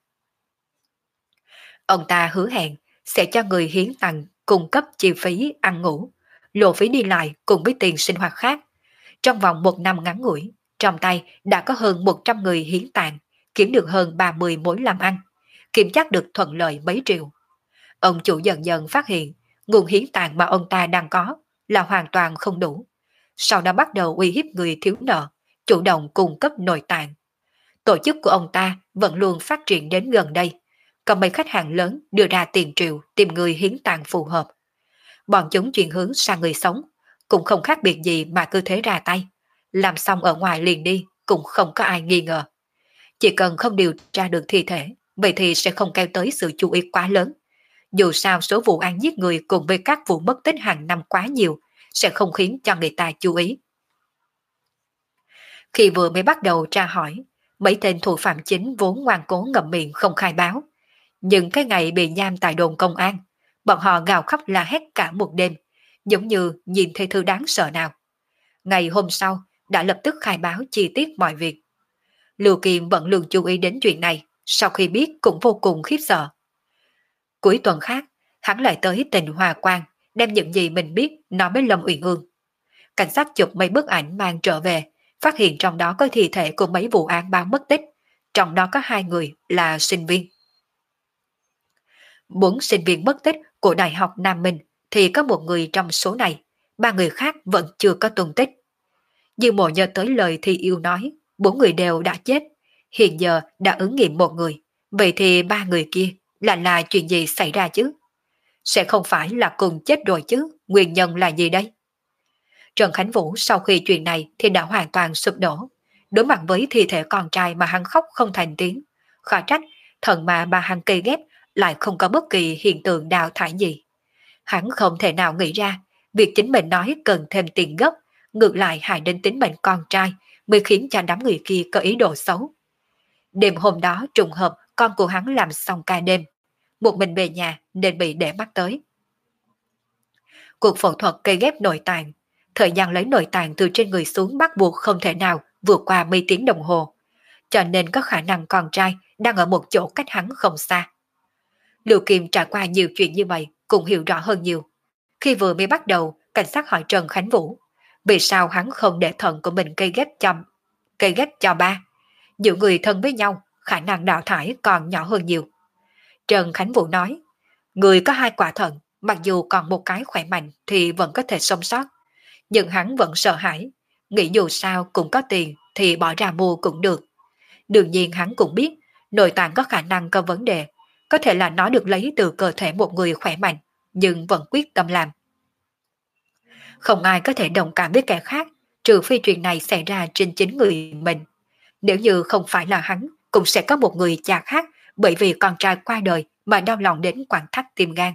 Ông ta hứa hẹn sẽ cho người hiến tặng cung cấp chi phí ăn ngủ, lộ phí đi lại cùng với tiền sinh hoạt khác. Trong vòng một năm ngắn ngủi, trong tay đã có hơn 100 người hiến tạng, kiếm được hơn 30 mối làm ăn, kiểm chắc được thuận lợi mấy triệu. Ông chủ dần dần phát hiện nguồn hiến tạng mà ông ta đang có là hoàn toàn không đủ. Sau đó bắt đầu uy hiếp người thiếu nợ, chủ động cung cấp nội tạng. Tổ chức của ông ta vẫn luôn phát triển đến gần đây. Còn mấy khách hàng lớn đưa ra tiền triệu tìm người hiến tạng phù hợp. Bọn chúng chuyển hướng sang người sống, cũng không khác biệt gì mà cứ thế ra tay. Làm xong ở ngoài liền đi, cũng không có ai nghi ngờ. Chỉ cần không điều tra được thi thể, vậy thì sẽ không kéo tới sự chú ý quá lớn. Dù sao số vụ án giết người cùng với các vụ mất tích hàng năm quá nhiều, sẽ không khiến cho người ta chú ý. Khi vừa mới bắt đầu tra hỏi, mấy tên thủ phạm chính vốn ngoan cố ngậm miệng không khai báo. Nhưng cái ngày bị giam tại đồn công an, bọn họ gào khóc la hét cả một đêm, giống như nhìn thấy thứ đáng sợ nào. Ngày hôm sau, đã lập tức khai báo chi tiết mọi việc. Lưu Kiệm vẫn luôn chú ý đến chuyện này, sau khi biết cũng vô cùng khiếp sợ. Cuối tuần khác, hắn lại tới tỉnh Hòa Quang, đem những gì mình biết nói với Lâm Uyển Ương. Cảnh sát chụp mấy bức ảnh mang trở về, phát hiện trong đó có thi thể của mấy vụ án báo mất tích, trong đó có 2 người là sinh viên. 4 sinh viên mất tích của Đại học Nam Minh thì có 1 người trong số này, 3 người khác vẫn chưa có tung tích. Dư Mộ nhớ tới lời Thi Yêu nói, 4 người đều đã chết, hiện giờ đã ứng nghiệm 1 người, vậy thì 3 người kia là chuyện gì xảy ra chứ? Sẽ không phải là cùng chết rồi chứ, nguyên nhân là gì đây? Trần Khánh Vũ sau khi chuyện này thì đã hoàn toàn sụp đổ, đối mặt với thi thể con trai mà hắn khóc không thành tiếng. Khó trách, thần mà bà hắn cây ghép lại không có bất kỳ hiện tượng đào thải gì. Hắn không thể nào nghĩ ra, việc chính mình nói cần thêm tiền gấp, ngược lại hại đến tính mệnh con trai mới khiến cho đám người kia có ý đồ xấu. Đêm hôm đó trùng hợp con của hắn làm xong ca đêm, một mình về nhà nên bị để mắt tới. Cuộc phẫu thuật cây ghép nội tạng, thời gian lấy nội tạng từ trên người xuống bắt buộc không thể nào vượt qua mấy tiếng đồng hồ, cho nên có khả năng con trai đang ở một chỗ cách hắn không xa. Lưu Kim trải qua nhiều chuyện như vậy cũng hiểu rõ hơn nhiều. Khi vừa mới bắt đầu, cảnh sát hỏi Trần Khánh Vũ, vì sao hắn không để thận của mình cây ghép cho ba. Giữa người thân với nhau, khả năng đào thải còn nhỏ hơn nhiều. Trần Khánh Vũ nói, người có 2 quả thận, mặc dù còn một cái khỏe mạnh thì vẫn có thể sống sót. Nhưng hắn vẫn sợ hãi, nghĩ dù sao cũng có tiền thì bỏ ra mua cũng được. Đương nhiên hắn cũng biết, nội tạng có khả năng có vấn đề, có thể là nó được lấy từ cơ thể một người khỏe mạnh, nhưng vẫn quyết tâm làm. Không ai có thể đồng cảm với kẻ khác, trừ phi chuyện này xảy ra trên chính người mình. Nếu như không phải là hắn, cũng sẽ có một người cha khác bởi vì con trai qua đời mà đau lòng đến quặn thắt tim gan.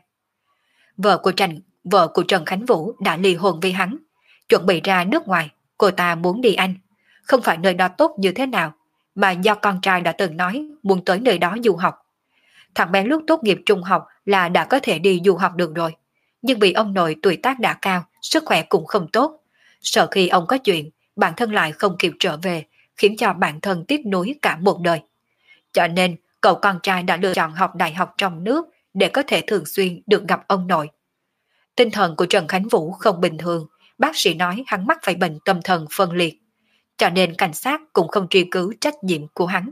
Vợ của Trần Khánh Vũ đã ly hôn với hắn, chuẩn bị ra nước ngoài, cô ta muốn đi Anh. Không phải nơi đó tốt như thế nào, mà do con trai đã từng nói muốn tới nơi đó du học. Thằng bé lúc tốt nghiệp trung học là đã có thể đi du học được rồi, nhưng vì ông nội tuổi tác đã cao, sức khỏe cũng không tốt. Sợ khi ông có chuyện, bản thân lại không kịp trở về, khiến cho bản thân tiếc nuối cả một đời. Cho nên, cậu con trai đã lựa chọn học đại học trong nước để có thể thường xuyên được gặp ông nội. Tinh thần của Trần Khánh Vũ không bình thường, bác sĩ nói hắn mắc phải bệnh tâm thần phân liệt, cho nên cảnh sát cũng không truy cứu trách nhiệm của hắn.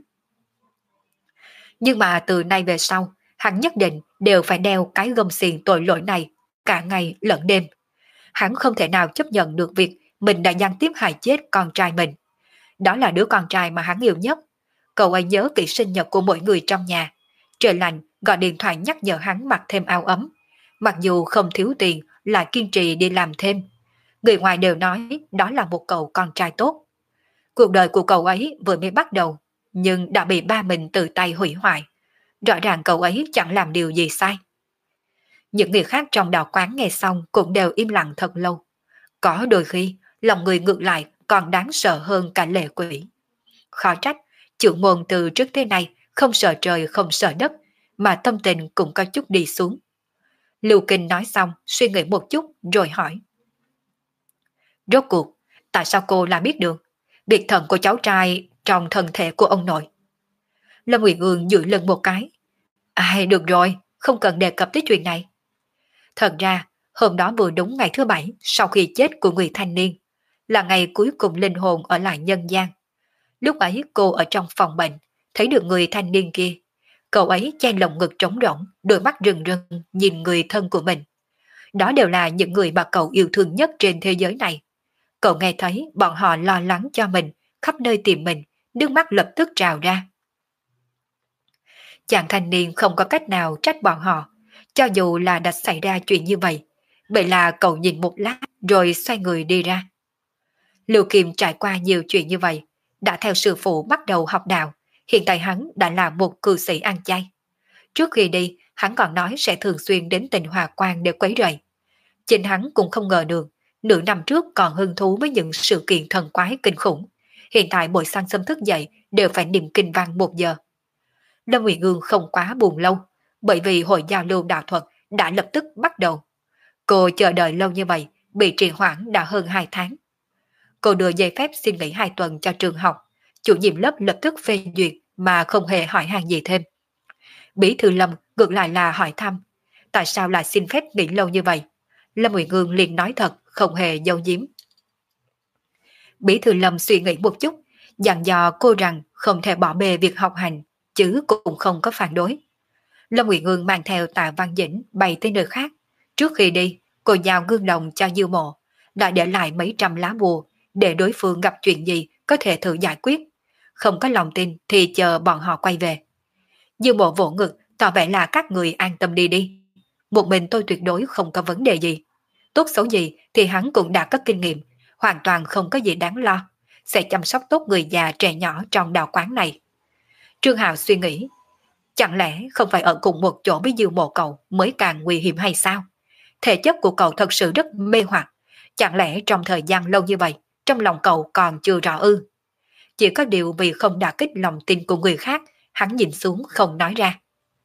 Nhưng mà từ nay về sau, hắn nhất định đều phải đeo cái gông xiềng tội lỗi này cả ngày lẫn đêm. Hắn không thể nào chấp nhận được việc mình đã gián tiếp hại chết con trai mình. Đó là đứa con trai mà hắn yêu nhất. Cậu ấy nhớ kỹ sinh nhật của mỗi người trong nhà. Trời lạnh, gọi điện thoại nhắc nhở hắn mặc thêm áo ấm. Mặc dù không thiếu tiền, lại kiên trì đi làm thêm. Người ngoài đều nói đó là một cậu con trai tốt. Cuộc đời của cậu ấy vừa mới bắt đầu, nhưng đã bị ba mình tự tay hủy hoại. Rõ ràng cậu ấy chẳng làm điều gì sai. Những người khác trong đạo quán nghe xong cũng đều im lặng thật lâu. Có đôi khi, lòng người ngược lại còn đáng sợ hơn cả lệ quỷ. Khó trách, trưởng môn từ trước tới nay không sợ trời không sợ đất, mà tâm tình cũng có chút đi xuống. Lưu Kinh nói xong, suy nghĩ một chút rồi hỏi. Rốt cuộc, tại sao cô lại biết được biệt thận của cháu trai trong thân thể của ông nội? Lâm Uyển Ương duỗi lưng một cái. Ai được rồi, không cần đề cập tới chuyện này. Thật ra, hôm đó vừa đúng ngày thứ bảy sau khi chết của người thanh niên, là ngày cuối cùng linh hồn ở lại nhân gian. Lúc ấy cô ở trong phòng bệnh, thấy được người thanh niên kia. Cậu ấy che lồng ngực trống rỗng, đôi mắt rừng rừng nhìn người thân của mình. Đó đều là những người mà cậu yêu thương nhất trên thế giới này. Cậu nghe thấy bọn họ lo lắng cho mình, khắp nơi tìm mình, nước mắt lập tức trào ra. Chàng thanh niên không có cách nào trách bọn họ, cho dù là đã xảy ra chuyện như vậy. Vậy là cậu nhìn một lát rồi xoay người đi ra. Lưu Kim trải qua nhiều chuyện như vậy, đã theo sư phụ bắt đầu học đạo, hiện tại hắn đã là một cư sĩ ăn chay. Trước khi đi, hắn còn nói sẽ thường xuyên đến Tịnh Hòa Quan để quấy rầy. Chính hắn cũng không ngờ được, nửa năm trước còn hứng thú với những sự kiện thần quái kinh khủng. Hiện tại mỗi sáng sớm thức dậy đều phải niệm kinh văn 1 giờ. Lâm Uyển Ương không quá buồn lâu, bởi vì hội giao lưu đạo thuật đã lập tức bắt đầu. Cô chờ đợi lâu như vậy, bị trì hoãn đã hơn 2 tháng. Cô đưa giấy phép xin nghỉ 2 tuần cho trường học, chủ nhiệm lớp lập tức phê duyệt mà không hề hỏi han gì thêm. Bí thư Lâm ngược lại là hỏi thăm, tại sao lại xin phép nghỉ lâu như vậy? Lâm Uyển Ương liền nói thật, không hề giấu giếm. Bí thư Lâm suy nghĩ một chút, dặn dò cô rằng không thể bỏ bê việc học hành, chứ cũng không có phản đối. Lâm Uyển Ương mang theo Tạ Văn Dĩnh bay tới nơi khác. Trước khi đi, cô giao gương đồng cho Dư Mộ, đã để lại mấy trăm lá bùa để đối phương gặp chuyện gì có thể thử giải quyết. Không có lòng tin thì chờ bọn họ quay về. Dư Mộ vỗ ngực, tỏ vẻ là các người an tâm đi đi. Một mình tôi tuyệt đối không có vấn đề gì. Tốt xấu gì thì hắn cũng đã có kinh nghiệm, hoàn toàn không có gì đáng lo. Sẽ chăm sóc tốt người già trẻ nhỏ trong đạo quán này. Trương Hạo suy nghĩ, chẳng lẽ không phải ở cùng một chỗ với Dư Mộ cậu mới càng nguy hiểm hay sao? Thể chất của cậu thật sự rất mê hoặc. Chẳng lẽ trong thời gian lâu như vậy, trong lòng cậu còn chưa rõ ư? Chỉ có điều vì không đả kích lòng tin của người khác, hắn nhìn xuống không nói ra.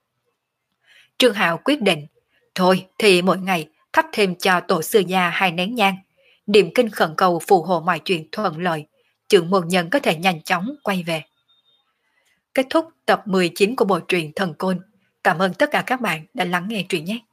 Trương Hạo quyết định, thôi thì mỗi ngày thắp thêm cho tổ sư gia 2 nén nhang, niệm kinh khẩn cầu phù hộ mọi chuyện thuận lợi, trưởng môn nhân có thể nhanh chóng quay về. Kết thúc tập 19 của bộ truyện Thần Côn. Cảm ơn tất cả các bạn đã lắng nghe truyện nhé.